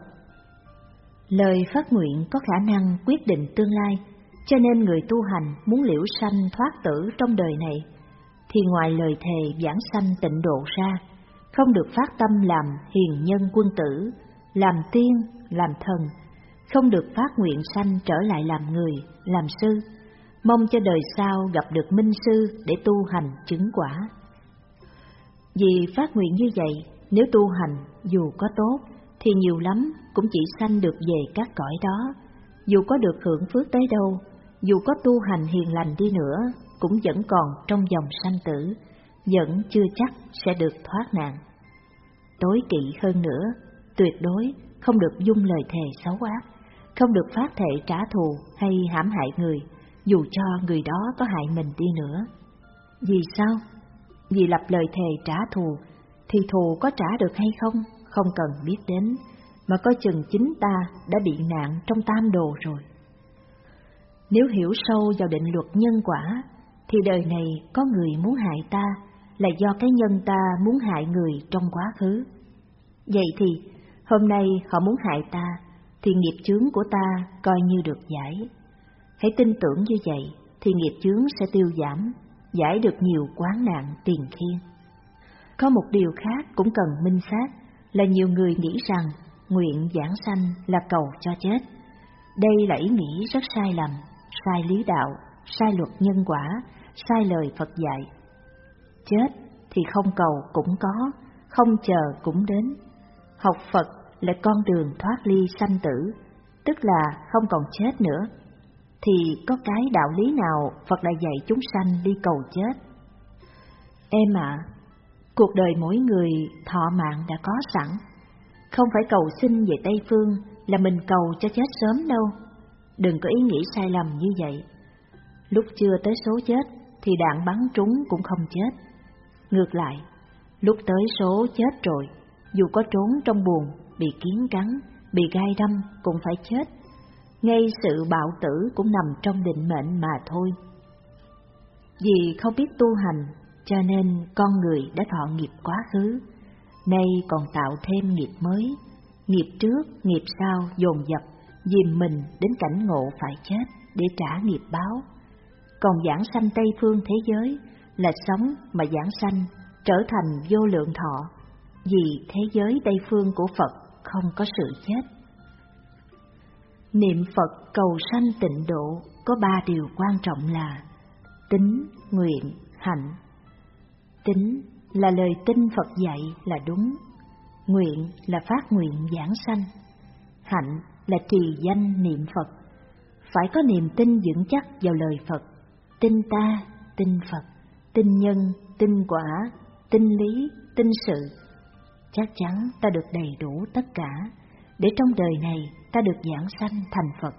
Lời phát nguyện có khả năng quyết định tương lai, cho nên người tu hành muốn liễu sanh thoát tử trong đời này, thì ngoài lời thề giảng sanh tịnh độ ra, không được phát tâm làm hiền nhân quân tử, làm tiên, làm thần, không được phát nguyện sanh trở lại làm người, làm sư, mong cho đời sau gặp được minh sư để tu hành chứng quả. Vì phát nguyện như vậy, nếu tu hành dù có tốt thì nhiều lắm cũng chỉ sanh được về các cõi đó, dù có được hưởng phước tới đâu, dù có tu hành hiền lành đi nữa, cũng vẫn còn trong dòng sanh tử, vẫn chưa chắc sẽ được thoát nạn. Tối kỵ hơn nữa, tuyệt đối không được dung lời thề xấu ác, không được phát thệ trả thù hay hãm hại người, dù cho người đó có hại mình đi nữa. Vì sao? Vì lập lời thề trả thù, thì thù có trả được hay không, không cần biết đến, mà coi chừng chính ta đã bị nạn trong tam đồ rồi. Nếu hiểu sâu vào định luật nhân quả, thì đời này có người muốn hại ta là do cái nhân ta muốn hại người trong quá khứ. Vậy thì hôm nay họ muốn hại ta, thì nghiệp chướng của ta coi như được giải. Hãy tin tưởng như vậy thì nghiệp chướng sẽ tiêu giảm, giải được nhiều quán nạn tiền khiên. Có một điều khác cũng cần minh xác là nhiều người nghĩ rằng nguyện giảng sanh là cầu cho chết. Đây là ý nghĩ rất sai lầm, sai lý đạo, sai luật nhân quả, sai lời Phật dạy. Chết thì không cầu cũng có, không chờ cũng đến. Học Phật là con đường thoát ly sanh tử, tức là không còn chết nữa. Thì có cái đạo lý nào Phật lại dạy chúng sanh đi cầu chết? Em ạ, à, cuộc đời mỗi người thọ mạng đã có sẵn, không phải cầu xin về Tây Phương là mình cầu cho chết sớm đâu. Đừng có ý nghĩ sai lầm như vậy. Lúc chưa tới số chết thì đạn bắn trúng cũng không chết. Ngược lại, lúc tới số chết rồi dù có trốn trong buồng, bị kiến cắn, bị gai đâm cũng phải chết. Ngay sự bạo tử cũng nằm trong định mệnh mà thôi. Vì không biết tu hành, cho nên con người đã thọ nghiệp quá khứ, nay còn tạo thêm nghiệp mới, nghiệp trước, nghiệp sau dồn dập, dìm mình đến cảnh ngộ phải chết để trả nghiệp báo. Còn giảng sanh Tây phương thế giới là sống mà giảng sanh trở thành vô lượng thọ, vì thế giới Tây phương của Phật không có sự chết. Niệm Phật cầu sanh tịnh độ có ba điều quan trọng là tín, nguyện, hạnh. Tín là lời tin Phật dạy là đúng, nguyện là phát nguyện giảng sanh, hạnh là trì danh niệm Phật. Phải có niềm tin vững chắc vào lời Phật, tin ta, tin Phật, tin nhân, tin quả, tin lý, tin sự. Chắc chắn ta được đầy đủ tất cả, để trong đời này ta được giảng sanh thành Phật.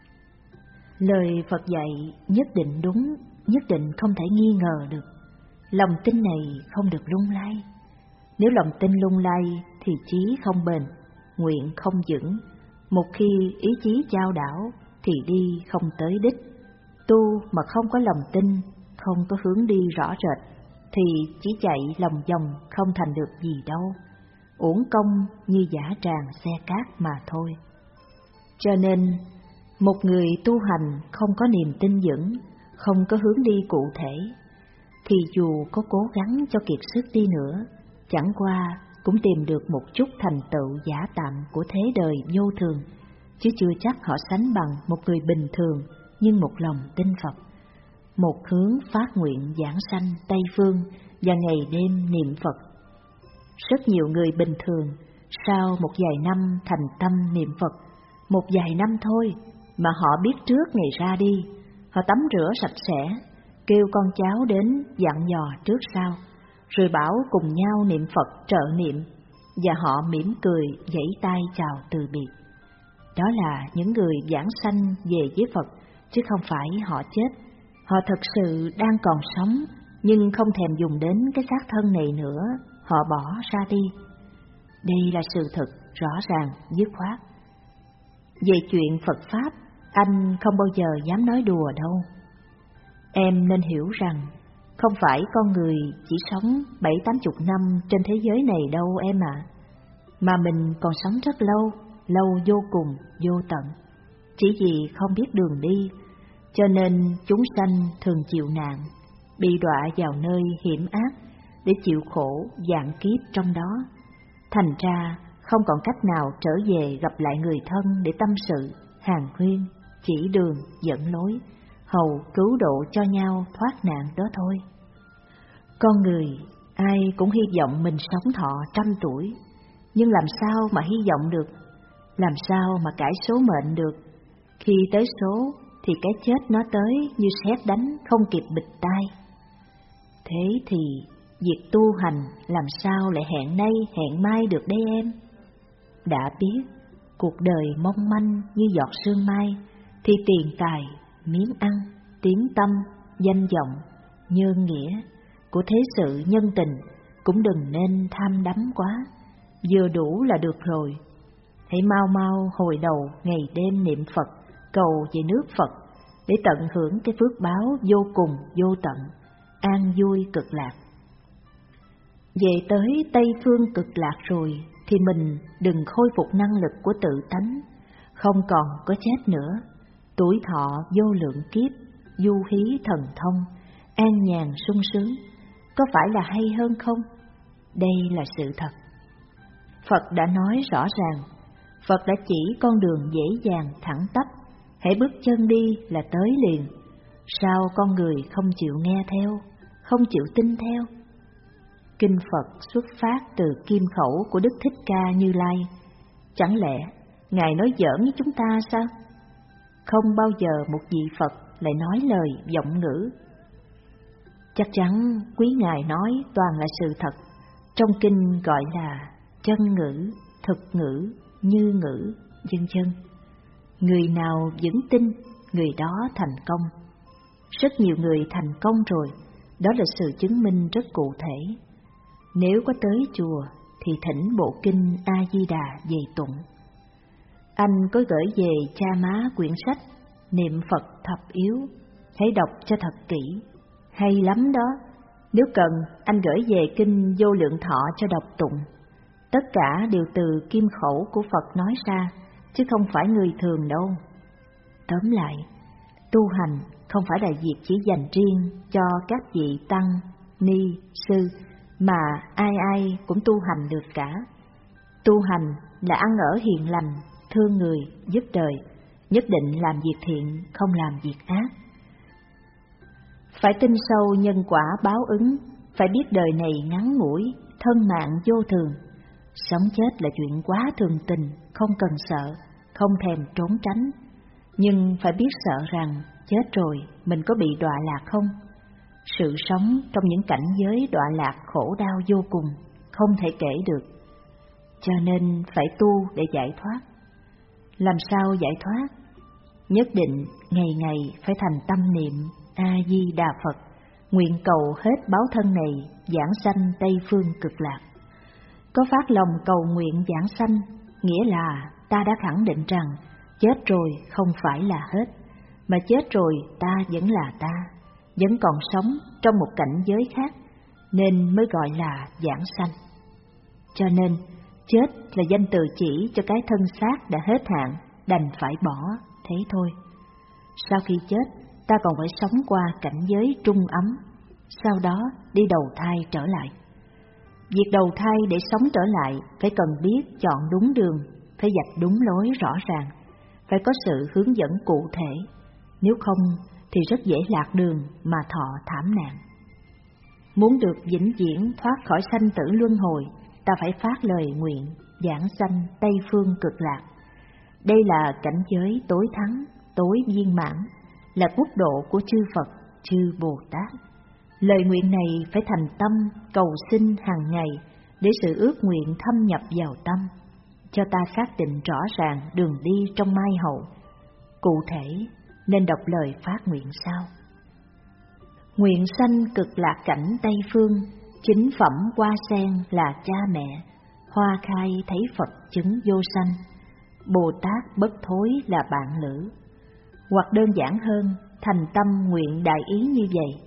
Lời Phật dạy nhất định đúng, nhất định không thể nghi ngờ được. Lòng tin này không được lung lay. Nếu lòng tin lung lay thì chí không bền, nguyện không vững. Một khi ý chí chao đảo thì đi không tới đích. Tu mà không có lòng tin, không có hướng đi rõ rệt, thì chỉ chạy lòng vòng không thành được gì đâu. Uổng công như giả tràng xe cát mà thôi. Cho nên, một người tu hành không có niềm tin vững, không có hướng đi cụ thể, thì dù có cố gắng cho kiệt sức đi nữa, chẳng qua cũng tìm được một chút thành tựu giả tạm của thế đời vô thường, chứ chưa chắc họ sánh bằng một người bình thường nhưng một lòng tin Phật, một hướng phát nguyện giảng sanh Tây phương và ngày đêm niệm Phật. Rất nhiều người bình thường sau một vài năm thành tâm niệm Phật, một vài năm thôi mà họ biết trước ngày ra đi, họ tắm rửa sạch sẽ, kêu con cháu đến dặn dò trước sau, rồi bảo cùng nhau niệm Phật trợ niệm, và họ mỉm cười vẫy tay chào từ biệt. Đó là những người giảng sanh về với Phật, chứ không phải họ chết. Họ thật sự đang còn sống, nhưng không thèm dùng đến cái xác thân này nữa, họ bỏ ra đi. Đây là sự thật rõ ràng, dứt khoát. Về chuyện Phật Pháp, anh không bao giờ dám nói đùa đâu. Em nên hiểu rằng, không phải con người chỉ sống bảy tám chục năm trên thế giới này đâu em ạ, à. Mà mình còn sống rất lâu, lâu vô cùng, vô tận. Chỉ vì không biết đường đi, cho nên chúng sanh thường chịu nạn, bị đọa vào nơi hiểm ác để chịu khổ vạn kiếp trong đó. Thành ra không còn cách nào trở về gặp lại người thân để tâm sự, hàn huyên, chỉ đường, dẫn lối, hầu cứu độ cho nhau thoát nạn đó thôi. Con người ai cũng hy vọng mình sống thọ trăm tuổi, nhưng làm sao mà hy vọng được, làm sao mà cải số mệnh được. Khi tới số thì cái chết nó tới như sét đánh không kịp bịt tai. Thế thì việc tu hành làm sao lại hẹn nay hẹn mai được đây em? Đã biết cuộc đời mong manh như giọt sương mai, thì tiền tài, miếng ăn, tiếng tâm, danh vọng, nhân nghĩa của thế sự nhân tình cũng đừng nên tham đắm quá, vừa đủ là được rồi. Hãy mau mau hồi đầu ngày đêm niệm Phật, cầu về nước Phật để tận hưởng cái phước báo vô cùng vô tận, an vui cực lạc. Về tới Tây phương cực lạc rồi thì mình đừng khôi phục năng lực của tự tánh, không còn có chết nữa, tuổi thọ vô lượng kiếp, du hí thần thông, an nhàn sung sướng, có phải là hay hơn không? Đây là sự thật. Phật đã nói rõ ràng, Phật đã chỉ con đường dễ dàng thẳng tắp, hãy bước chân đi là tới liền. Sao con người không chịu nghe theo, không chịu tin theo? Kinh Phật xuất phát từ kim khẩu của Đức Thích Ca Như Lai, chẳng lẽ Ngài nói giỡn với chúng ta sao? Không bao giờ một vị Phật lại nói lời vọng ngữ. Chắc chắn quý Ngài nói toàn là sự thật, trong kinh gọi là chân ngữ, thực ngữ, như ngữ, vân vân. Người nào vững tin, người đó thành công. Rất nhiều người thành công rồi, đó là sự chứng minh rất cụ thể. Nếu có tới chùa, thì thỉnh bộ kinh A-di-đà về tụng. Anh có gửi về cha má quyển sách Niệm Phật Thập Yếu, hãy đọc cho thật kỹ, hay lắm đó. Nếu cần, anh gửi về kinh Vô Lượng Thọ cho đọc tụng. Tất cả đều từ kim khẩu của Phật nói ra, chứ không phải người thường đâu. Tóm lại, tu hành không phải là việc chỉ dành riêng cho các vị tăng, ni, sư, mà ai ai cũng tu hành được cả. Tu hành là ăn ở hiền lành, thương người, giúp đời, nhất định làm việc thiện, không làm việc ác. Phải tin sâu nhân quả báo ứng, phải biết đời này ngắn ngủi, thân mạng vô thường. Sống chết là chuyện quá thường tình, không cần sợ, không thèm trốn tránh. Nhưng phải biết sợ rằng chết rồi mình có bị đọa lạc không? Sự sống trong những cảnh giới đọa lạc khổ đau vô cùng, không thể kể được. Cho nên phải tu để giải thoát. Làm sao giải thoát? Nhất định ngày ngày phải thành tâm niệm A-di-đà Phật, nguyện cầu hết báo thân này giảng sanh Tây Phương Cực Lạc. Có phát lòng cầu nguyện giảng sanh, nghĩa là ta đã khẳng định rằng chết rồi không phải là hết, mà chết rồi ta vẫn là ta, vẫn còn sống trong một cảnh giới khác, nên mới gọi là giảng sanh. Cho nên, chết là danh từ chỉ cho cái thân xác đã hết hạn, đành phải bỏ, thế thôi. Sau khi chết, ta còn phải sống qua cảnh giới trung ấm, sau đó đi đầu thai trở lại. Việc đầu thai để sống trở lại phải cần biết chọn đúng đường, phải vạch đúng lối rõ ràng, phải có sự hướng dẫn cụ thể, nếu không thì rất dễ lạc đường mà thọ thảm nạn. Muốn được vĩnh viễn thoát khỏi sanh tử luân hồi, ta phải phát lời nguyện giảng sanh Tây Phương Cực Lạc. Đây là cảnh giới tối thắng, tối viên mãn, là quốc độ của chư Phật, chư Bồ Tát. Lời nguyện này phải thành tâm cầu xin hàng ngày, để sự ước nguyện thâm nhập vào tâm, cho ta xác định rõ ràng đường đi trong mai hậu. Cụ thể nên đọc lời phát nguyện sau: nguyện sanh cực lạc cảnh Tây Phương, chính phẩm hoa sen là cha mẹ, hoa khai thấy Phật chứng vô sanh, Bồ Tát bất thối là bạn lữ. Hoặc đơn giản hơn, thành tâm nguyện đại ý như vậy: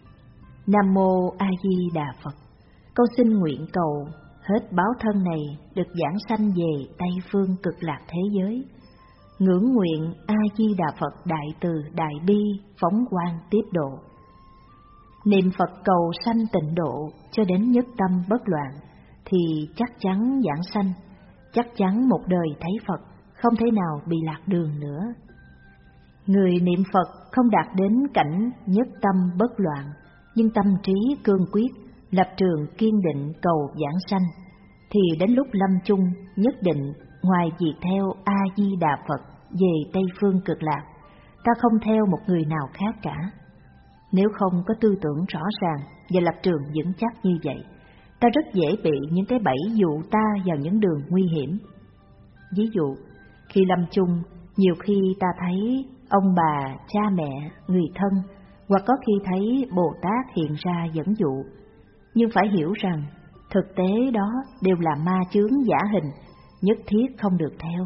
Nam Mô A Di Đà Phật, con xin nguyện cầu hết báo thân này được giảng sanh về Tây Phương Cực Lạc thế giới. Ngưỡng nguyện A Di Đà Phật đại từ đại bi phóng quang tiếp độ. Niệm Phật cầu sanh tịnh độ cho đến nhất tâm bất loạn, thì chắc chắn giảng sanh, chắc chắn một đời thấy Phật, không thể nào bị lạc đường nữa. Người niệm Phật không đạt đến cảnh nhất tâm bất loạn, nhưng tâm trí cương quyết, lập trường kiên định cầu giảng sanh, thì đến lúc lâm chung nhất định ngoài việc theo A Di Đà Phật về Tây Phương Cực Lạc, ta không theo một người nào khác cả. Nếu không có tư tưởng rõ ràng và lập trường vững chắc như vậy, ta rất dễ bị những cái bẫy dụ ta vào những đường nguy hiểm. Ví dụ, khi lâm chung, nhiều khi ta thấy ông bà, cha mẹ, người thân, hoặc có khi thấy Bồ Tát hiện ra dẫn dụ, nhưng phải hiểu rằng thực tế đó đều là ma chướng giả hình, nhất thiết không được theo.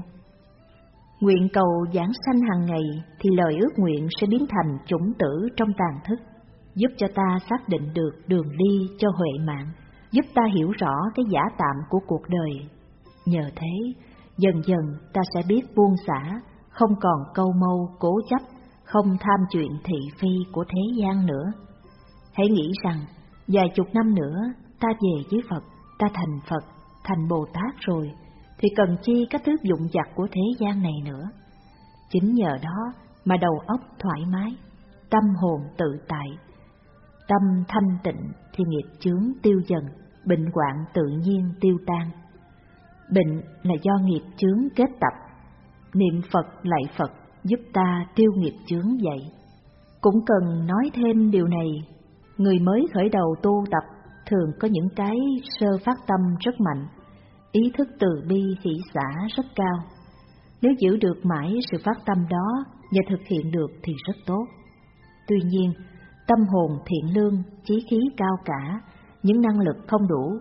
Nguyện cầu giảng sanh hàng ngày thì lời ước nguyện sẽ biến thành chủng tử trong tàng thức, giúp cho ta xác định được đường đi cho huệ mạng, giúp ta hiểu rõ cái giả tạm của cuộc đời. Nhờ thế, dần dần ta sẽ biết buông xả, không còn câu mâu cố chấp, không tham chuyện thị phi của thế gian nữa. Hãy nghĩ rằng vài chục năm nữa ta về với Phật, ta thành Phật, thành Bồ Tát rồi, thì cần chi các thứ dụng vặt của thế gian này nữa. Chính nhờ đó mà đầu óc thoải mái, tâm hồn tự tại. Tâm thanh tịnh thì nghiệp chướng tiêu dần, bệnh hoạn tự nhiên tiêu tan. Bệnh là do nghiệp chướng kết tập, niệm Phật lạy Phật giúp ta tiêu nghiệp chướng vậy. Cũng cần nói thêm điều này, người mới khởi đầu tu tập thường có những cái sơ phát tâm rất mạnh, ý thức từ bi hỷ xả rất cao. Nếu giữ được mãi sự phát tâm đó và thực hiện được thì rất tốt. Tuy nhiên, tâm hồn thiện lương, chí khí cao cả, những năng lực không đủ,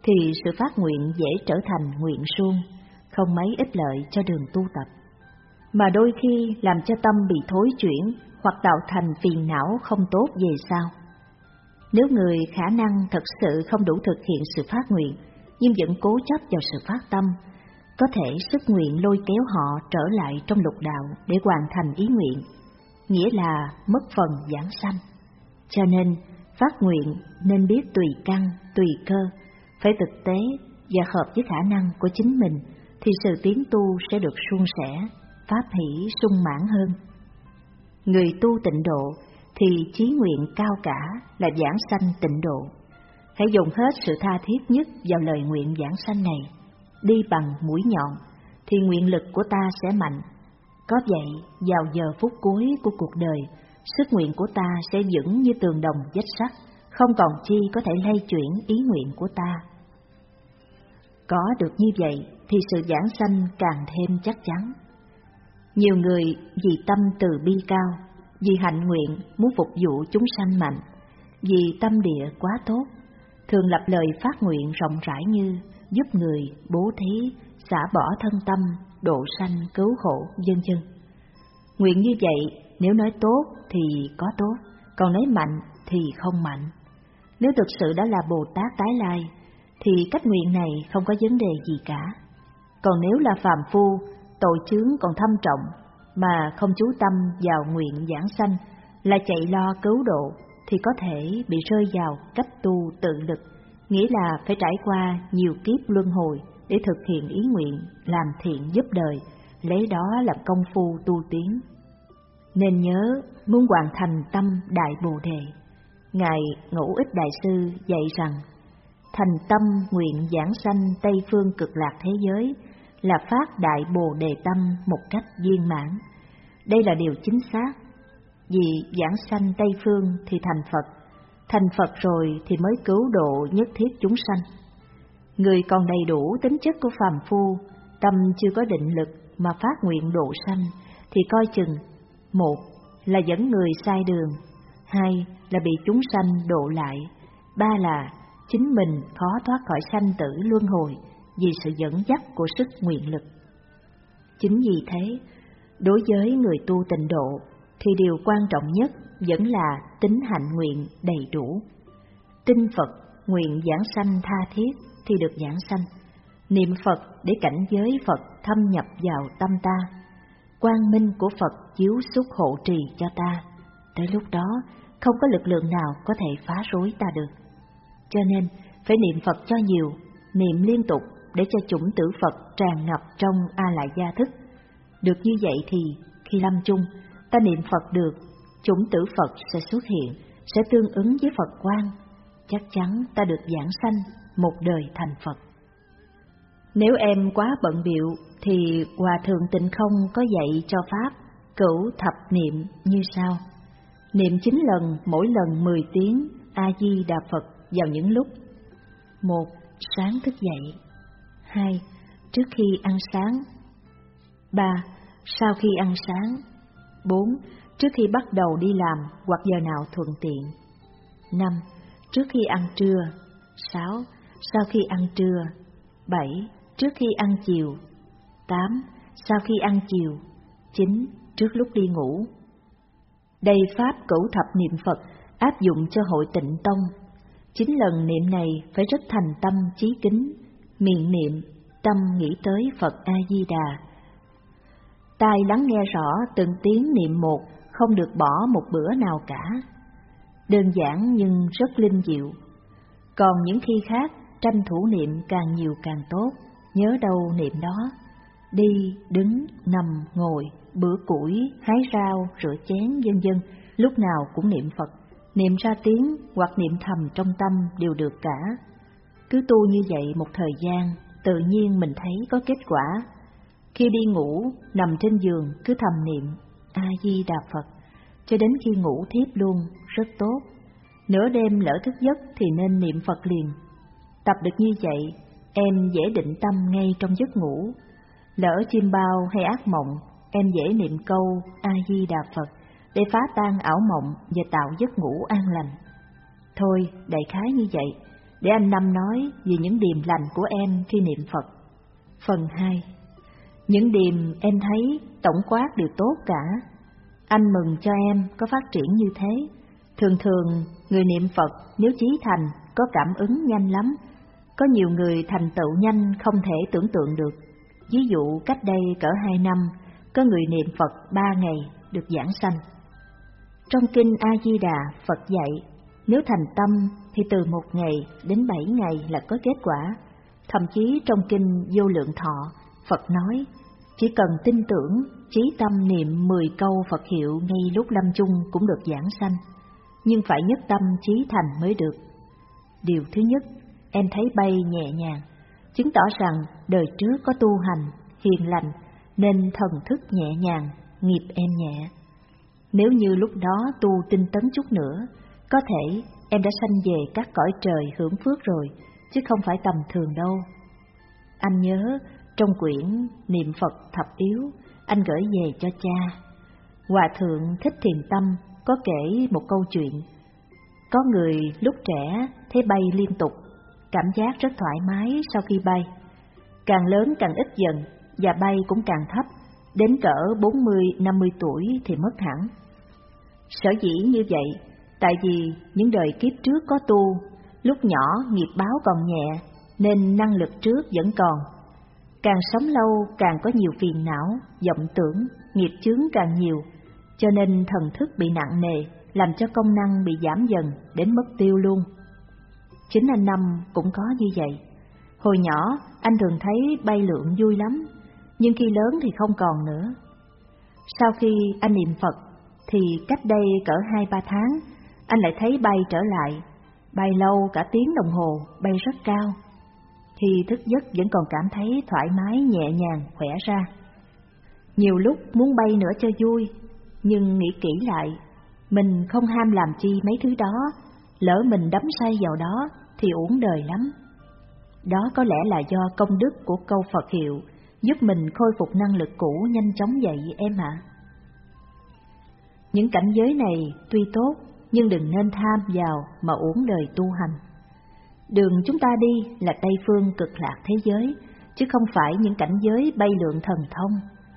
thì sự phát nguyện dễ trở thành nguyện suông, không mấy ích lợi cho đường tu tập, mà đôi khi làm cho tâm bị thối chuyển hoặc tạo thành phiền não không tốt về sau. Nếu người khả năng thật sự không đủ thực hiện sự phát nguyện, nhưng vẫn cố chấp vào sự phát tâm, có thể sức nguyện lôi kéo họ trở lại trong lục đạo để hoàn thành ý nguyện, nghĩa là mất phần giảng sanh. Cho nên, phát nguyện nên biết tùy căn, tùy cơ, phải thực tế và hợp với khả năng của chính mình, thì sự tiến tu sẽ được suôn sẻ, pháp hỷ sung mãn hơn. Người tu tịnh độ thì chí nguyện cao cả là giảng sanh tịnh độ. Hãy dùng hết sự tha thiết nhất vào lời nguyện giảng sanh này, đi bằng mũi nhọn, thì nguyện lực của ta sẽ mạnh. Có vậy, vào giờ phút cuối của cuộc đời, sức nguyện của ta sẽ vững như tường đồng vách sắt, không còn chi có thể lay chuyển ý nguyện của ta. Có được như vậy thì sự giảng sanh càng thêm chắc chắn. Nhiều người vì tâm từ bi cao, vì hạnh nguyện muốn phục vụ chúng sanh mạnh, vì tâm địa quá tốt, thường lập lời phát nguyện rộng rãi như giúp người, bố thí, xả bỏ thân tâm, độ sanh, cứu khổ, vân vân. Nguyện như vậy, nếu nói tốt thì có tốt, còn nói mạnh thì không mạnh. Nếu thực sự đã là Bồ Tát tái lai, thì cách nguyện này không có vấn đề gì cả. Còn nếu là phàm phu, tội chướng còn thâm trọng, mà không chú tâm vào nguyện giảng sanh, là chạy lo cứu độ, thì có thể bị rơi vào cách tu tự lực, nghĩa là phải trải qua nhiều kiếp luân hồi để thực hiện ý nguyện, làm thiện giúp đời, lấy đó làm công phu tu tiến. Nên nhớ, muốn hoàn thành tâm Đại Bồ Đề, Ngài Ngũ Ích Đại Sư dạy rằng, thành tâm nguyện giảng sanh Tây Phương Cực Lạc thế giới là phát Đại Bồ Đề tâm một cách viên mãn. Đây là điều chính xác, vì giảng sanh Tây Phương thì thành Phật, thành Phật rồi thì mới cứu độ nhất thiết chúng sanh. Người còn đầy đủ tính chất của phàm phu, tâm chưa có định lực mà phát nguyện độ sanh, thì coi chừng, một là dẫn người sai đường, hai là bị chúng sanh độ lại, ba là chính mình khó thoát khỏi sanh tử luân hồi vì sự dẫn dắt của sức nguyện lực. Chính vì thế, đối với người tu tịnh độ thì điều quan trọng nhất vẫn là tính hạnh nguyện đầy đủ. Tin Phật, nguyện giảng sanh tha thiết thì được giảng sanh. Niệm Phật để cảnh giới Phật thâm nhập vào tâm ta. Quang minh của Phật chiếu xuất hộ trì cho ta. Tới lúc đó, không có lực lượng nào có thể phá rối ta được. Cho nên, phải niệm Phật cho nhiều, niệm liên tục để cho chủng tử Phật tràn ngập trong A Lại Gia thức. Được như vậy thì, khi lâm chung, ta niệm Phật được, chủng tử Phật sẽ xuất hiện, sẽ tương ứng với Phật quang. Chắc chắn ta được giảng sanh, một đời thành Phật. Nếu em quá bận bịu, thì Hòa Thượng Tịnh Không có dạy cho Pháp cửu thập niệm như sau. Niệm chín lần, mỗi lần mười tiếng A-di-đà Phật vào những lúc: một. Sáng thức dậy. Hai. Trước khi ăn sáng. Ba. Sau khi ăn sáng. Bốn. Trước khi bắt đầu đi làm hoặc giờ nào thuận tiện. Năm. Trước khi ăn trưa. Sáu. Sau khi ăn trưa. Bảy. Trước khi ăn chiều. Tám. Sau khi ăn chiều. Chín. Trước lúc đi ngủ. Đây pháp cửu thập niệm Phật áp dụng cho hội Tịnh Tông. Chín lần niệm này phải rất thành tâm chí kính, miệng niệm, tâm nghĩ tới Phật A-di-đà. Tai lắng nghe rõ từng tiếng niệm một, không được bỏ một bữa nào cả. Đơn giản nhưng rất linh diệu. Còn những khi khác, tranh thủ niệm càng nhiều càng tốt, nhớ đâu niệm đó. Đi, đứng, nằm, ngồi, bữa củi, hái rau, rửa chén, vân vân, lúc nào cũng niệm Phật. Niệm ra tiếng hoặc niệm thầm trong tâm đều được cả. Cứ tu như vậy một thời gian, tự nhiên mình thấy có kết quả. Khi đi ngủ, nằm trên giường cứ thầm niệm A-di-đà Phật, cho đến khi ngủ thiếp luôn, rất tốt. Nửa đêm lỡ thức giấc thì nên niệm Phật liền. Tập được như vậy, em dễ định tâm ngay trong giấc ngủ. Lỡ chim bao hay ác mộng, em dễ niệm câu A-di-đà Phật để phá tan ảo mộng và tạo giấc ngủ an lành. Thôi, đại khái như vậy, để anh Năm nói về những điềm lành của em khi niệm Phật. Phần hai. Những điềm em thấy tổng quát đều tốt cả. Anh mừng cho em có phát triển như thế. Thường thường, người niệm Phật nếu chí thành, có cảm ứng nhanh lắm. Có nhiều người thành tựu nhanh không thể tưởng tượng được. Ví dụ cách đây cỡ hai năm, có người niệm Phật ba ngày được giảng sanh. Trong kinh A-di-đà, Phật dạy, nếu thành tâm thì từ một ngày đến bảy ngày là có kết quả. Thậm chí trong kinh Vô Lượng Thọ, Phật nói, chỉ cần tin tưởng, chí tâm niệm mười câu Phật hiệu ngay lúc lâm chung cũng được giảng sanh. Nhưng phải nhất tâm chí thành mới được. Điều thứ nhất, em thấy bay nhẹ nhàng, chứng tỏ rằng đời trước có tu hành, hiền lành, nên thần thức nhẹ nhàng, nghiệp em nhẹ. Nếu như lúc đó tu tinh tấn chút nữa, có thể em đã sanh về các cõi trời hưởng phước rồi, chứ không phải tầm thường đâu. Anh nhớ, trong quyển Niệm Phật Thập Yếu, anh gửi về cho cha. Hòa thượng Thích Thiền Tâm có kể một câu chuyện. Có người lúc trẻ thấy bay liên tục, cảm giác rất thoải mái sau khi bay. Càng lớn càng ít dần, và bay cũng càng thấp, đến cỡ bốn mươi năm mươi tuổi thì mất hẳn. Sở dĩ như vậy, tại vì những đời kiếp trước có tu, lúc nhỏ nghiệp báo còn nhẹ, nên năng lực trước vẫn còn. Càng sống lâu càng có nhiều phiền não, vọng tưởng, nghiệp chướng càng nhiều, cho nên thần thức bị nặng nề, làm cho công năng bị giảm dần đến mất tiêu luôn. Chính anh Năm cũng có như vậy. Hồi nhỏ anh thường thấy bay lượn vui lắm, nhưng khi lớn thì không còn nữa. Sau khi anh niệm Phật thì cách đây cỡ hai ba tháng, anh lại thấy bay trở lại, bay lâu cả tiếng đồng hồ, bay rất cao. Khi thức giấc vẫn còn cảm thấy thoải mái, nhẹ nhàng, khỏe ra. Nhiều lúc muốn bay nữa cho vui, nhưng nghĩ kỹ lại, mình không ham làm chi mấy thứ đó, lỡ mình đắm say vào đó thì uổng đời lắm. Đó có lẽ là do công đức của câu Phật hiệu giúp mình khôi phục năng lực cũ nhanh chóng vậy em ạ. Những cảnh giới này tuy tốt, nhưng đừng nên tham vào mà uổng đời tu hành. Đường chúng ta đi là Tây phương cực lạc thế giới, chứ không phải những cảnh giới bay lượn thần thông.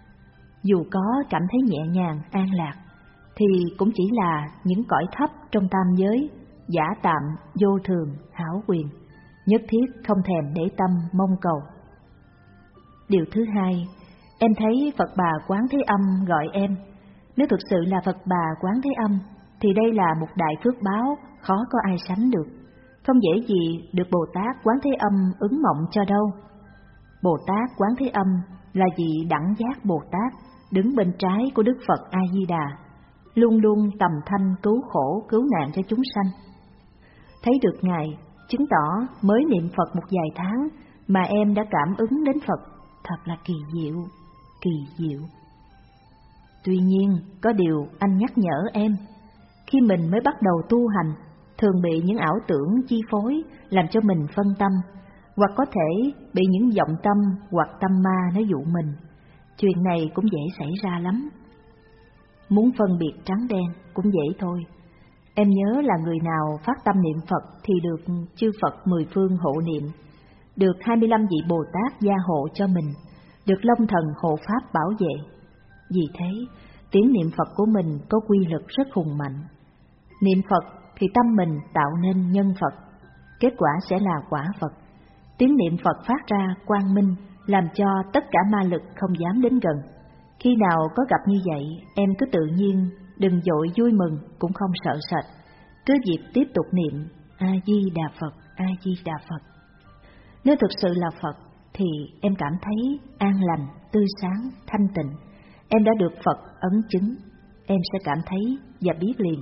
Dù có cảm thấy nhẹ nhàng, an lạc, thì cũng chỉ là những cõi thấp trong tam giới, giả tạm, vô thường, hão quyền, nhất thiết không thèm để tâm mong cầu. Điều thứ hai, em thấy Phật Bà Quán Thế Âm gọi em. Nếu thực sự là Phật Bà Quán Thế Âm, thì đây là một đại phước báo khó có ai sánh được. Không dễ gì được Bồ Tát Quán Thế Âm ứng mộng cho đâu. Bồ Tát Quán Thế Âm là vị đẳng giác Bồ Tát, đứng bên trái của Đức Phật A-di-đà, luôn luôn tầm thanh cứu khổ, cứu nạn cho chúng sanh. Thấy được Ngài, chứng tỏ mới niệm Phật một vài tháng mà em đã cảm ứng đến Phật, thật là kỳ diệu, kỳ diệu. Tuy nhiên, có điều anh nhắc nhở em, khi mình mới bắt đầu tu hành, thường bị những ảo tưởng chi phối làm cho mình phân tâm, hoặc có thể bị những vọng tâm hoặc tâm ma nó dụ mình. Chuyện này cũng dễ xảy ra lắm. Muốn phân biệt trắng đen cũng dễ thôi. Em nhớ là người nào phát tâm niệm Phật thì được chư Phật mười phương hộ niệm, được hai mươi lăm vị Bồ Tát gia hộ cho mình, được Long Thần hộ Pháp bảo vệ. Vì thế, tiếng niệm Phật của mình có quy lực rất hùng mạnh. Niệm Phật thì tâm mình tạo nên nhân Phật, kết quả sẽ là quả Phật. Tiếng niệm Phật phát ra quang minh, làm cho tất cả ma lực không dám đến gần. Khi nào có gặp như vậy, em cứ tự nhiên, đừng vội vui mừng, cũng không sợ sệt. Cứ việc tiếp tục niệm A-di-đà Phật, A-di-đà Phật. Nếu thực sự là Phật, thì em cảm thấy an lành, tươi sáng, thanh tịnh. Em đã được Phật ấn chứng, em sẽ cảm thấy và biết liền.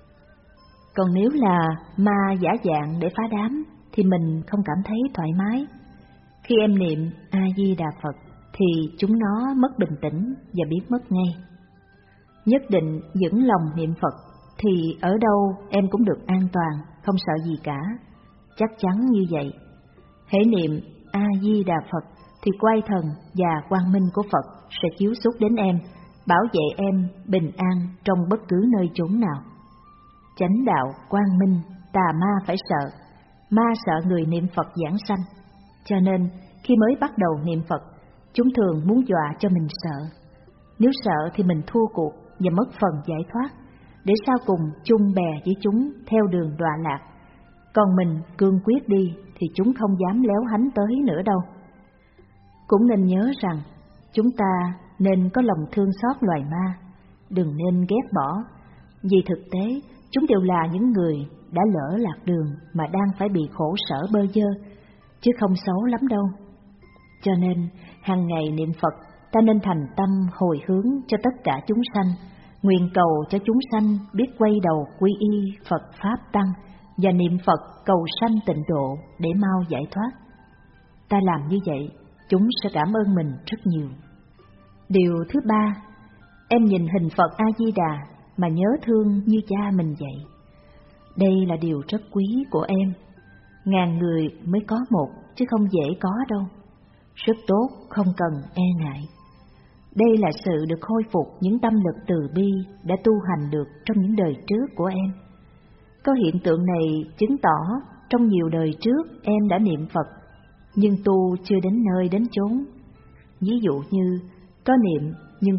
Còn nếu là ma giả dạng để phá đám, thì mình không cảm thấy thoải mái. Khi em niệm A-di-đà Phật, thì chúng nó mất bình tĩnh và biết mất ngay. Nhất định vững lòng niệm Phật, thì ở đâu em cũng được an toàn, không sợ gì cả. Chắc chắn như vậy. Hễ niệm A-di-đà Phật, thì quay thần và quang minh của Phật sẽ chiếu xuất đến em, bảo vệ em bình an trong bất cứ nơi chốn nào. Chánh đạo, quang minh, tà ma phải sợ, Ma sợ người niệm Phật giảng sanh, cho nên khi mới bắt đầu niệm Phật, chúng thường muốn dọa cho mình sợ. Nếu sợ thì mình thua cuộc và mất phần giải thoát, để sau cùng chung bè với chúng theo đường đọa lạc. Còn mình cương quyết đi thì chúng không dám léo hánh tới nữa đâu. Cũng nên nhớ rằng chúng ta nên có lòng thương xót loài ma, đừng nên ghét bỏ, vì thực tế chúng đều là những người đã lỡ lạc đường mà đang phải bị khổ sở bơ vơ, chứ không xấu lắm đâu. Cho nên hàng ngày niệm Phật, ta nên thành tâm hồi hướng cho tất cả chúng sanh, nguyện cầu cho chúng sanh biết quay đầu quy y Phật Pháp Tăng và niệm Phật cầu sanh tịnh độ để mau giải thoát. Ta làm như vậy, chúng sẽ cảm ơn mình rất nhiều. Điều thứ ba, em nhìn hình Phật A-di-đà mà nhớ thương như cha mình vậy. Đây là điều rất quý của em. Ngàn người mới có một, chứ không dễ có đâu. Rất tốt, không cần e ngại. Đây là sự được khôi phục những tâm lực từ bi đã tu hành được trong những đời trước của em. Có hiện tượng này chứng tỏ trong nhiều đời trước em đã niệm Phật, nhưng tu chưa đến nơi đến chốn. Ví dụ như có niệm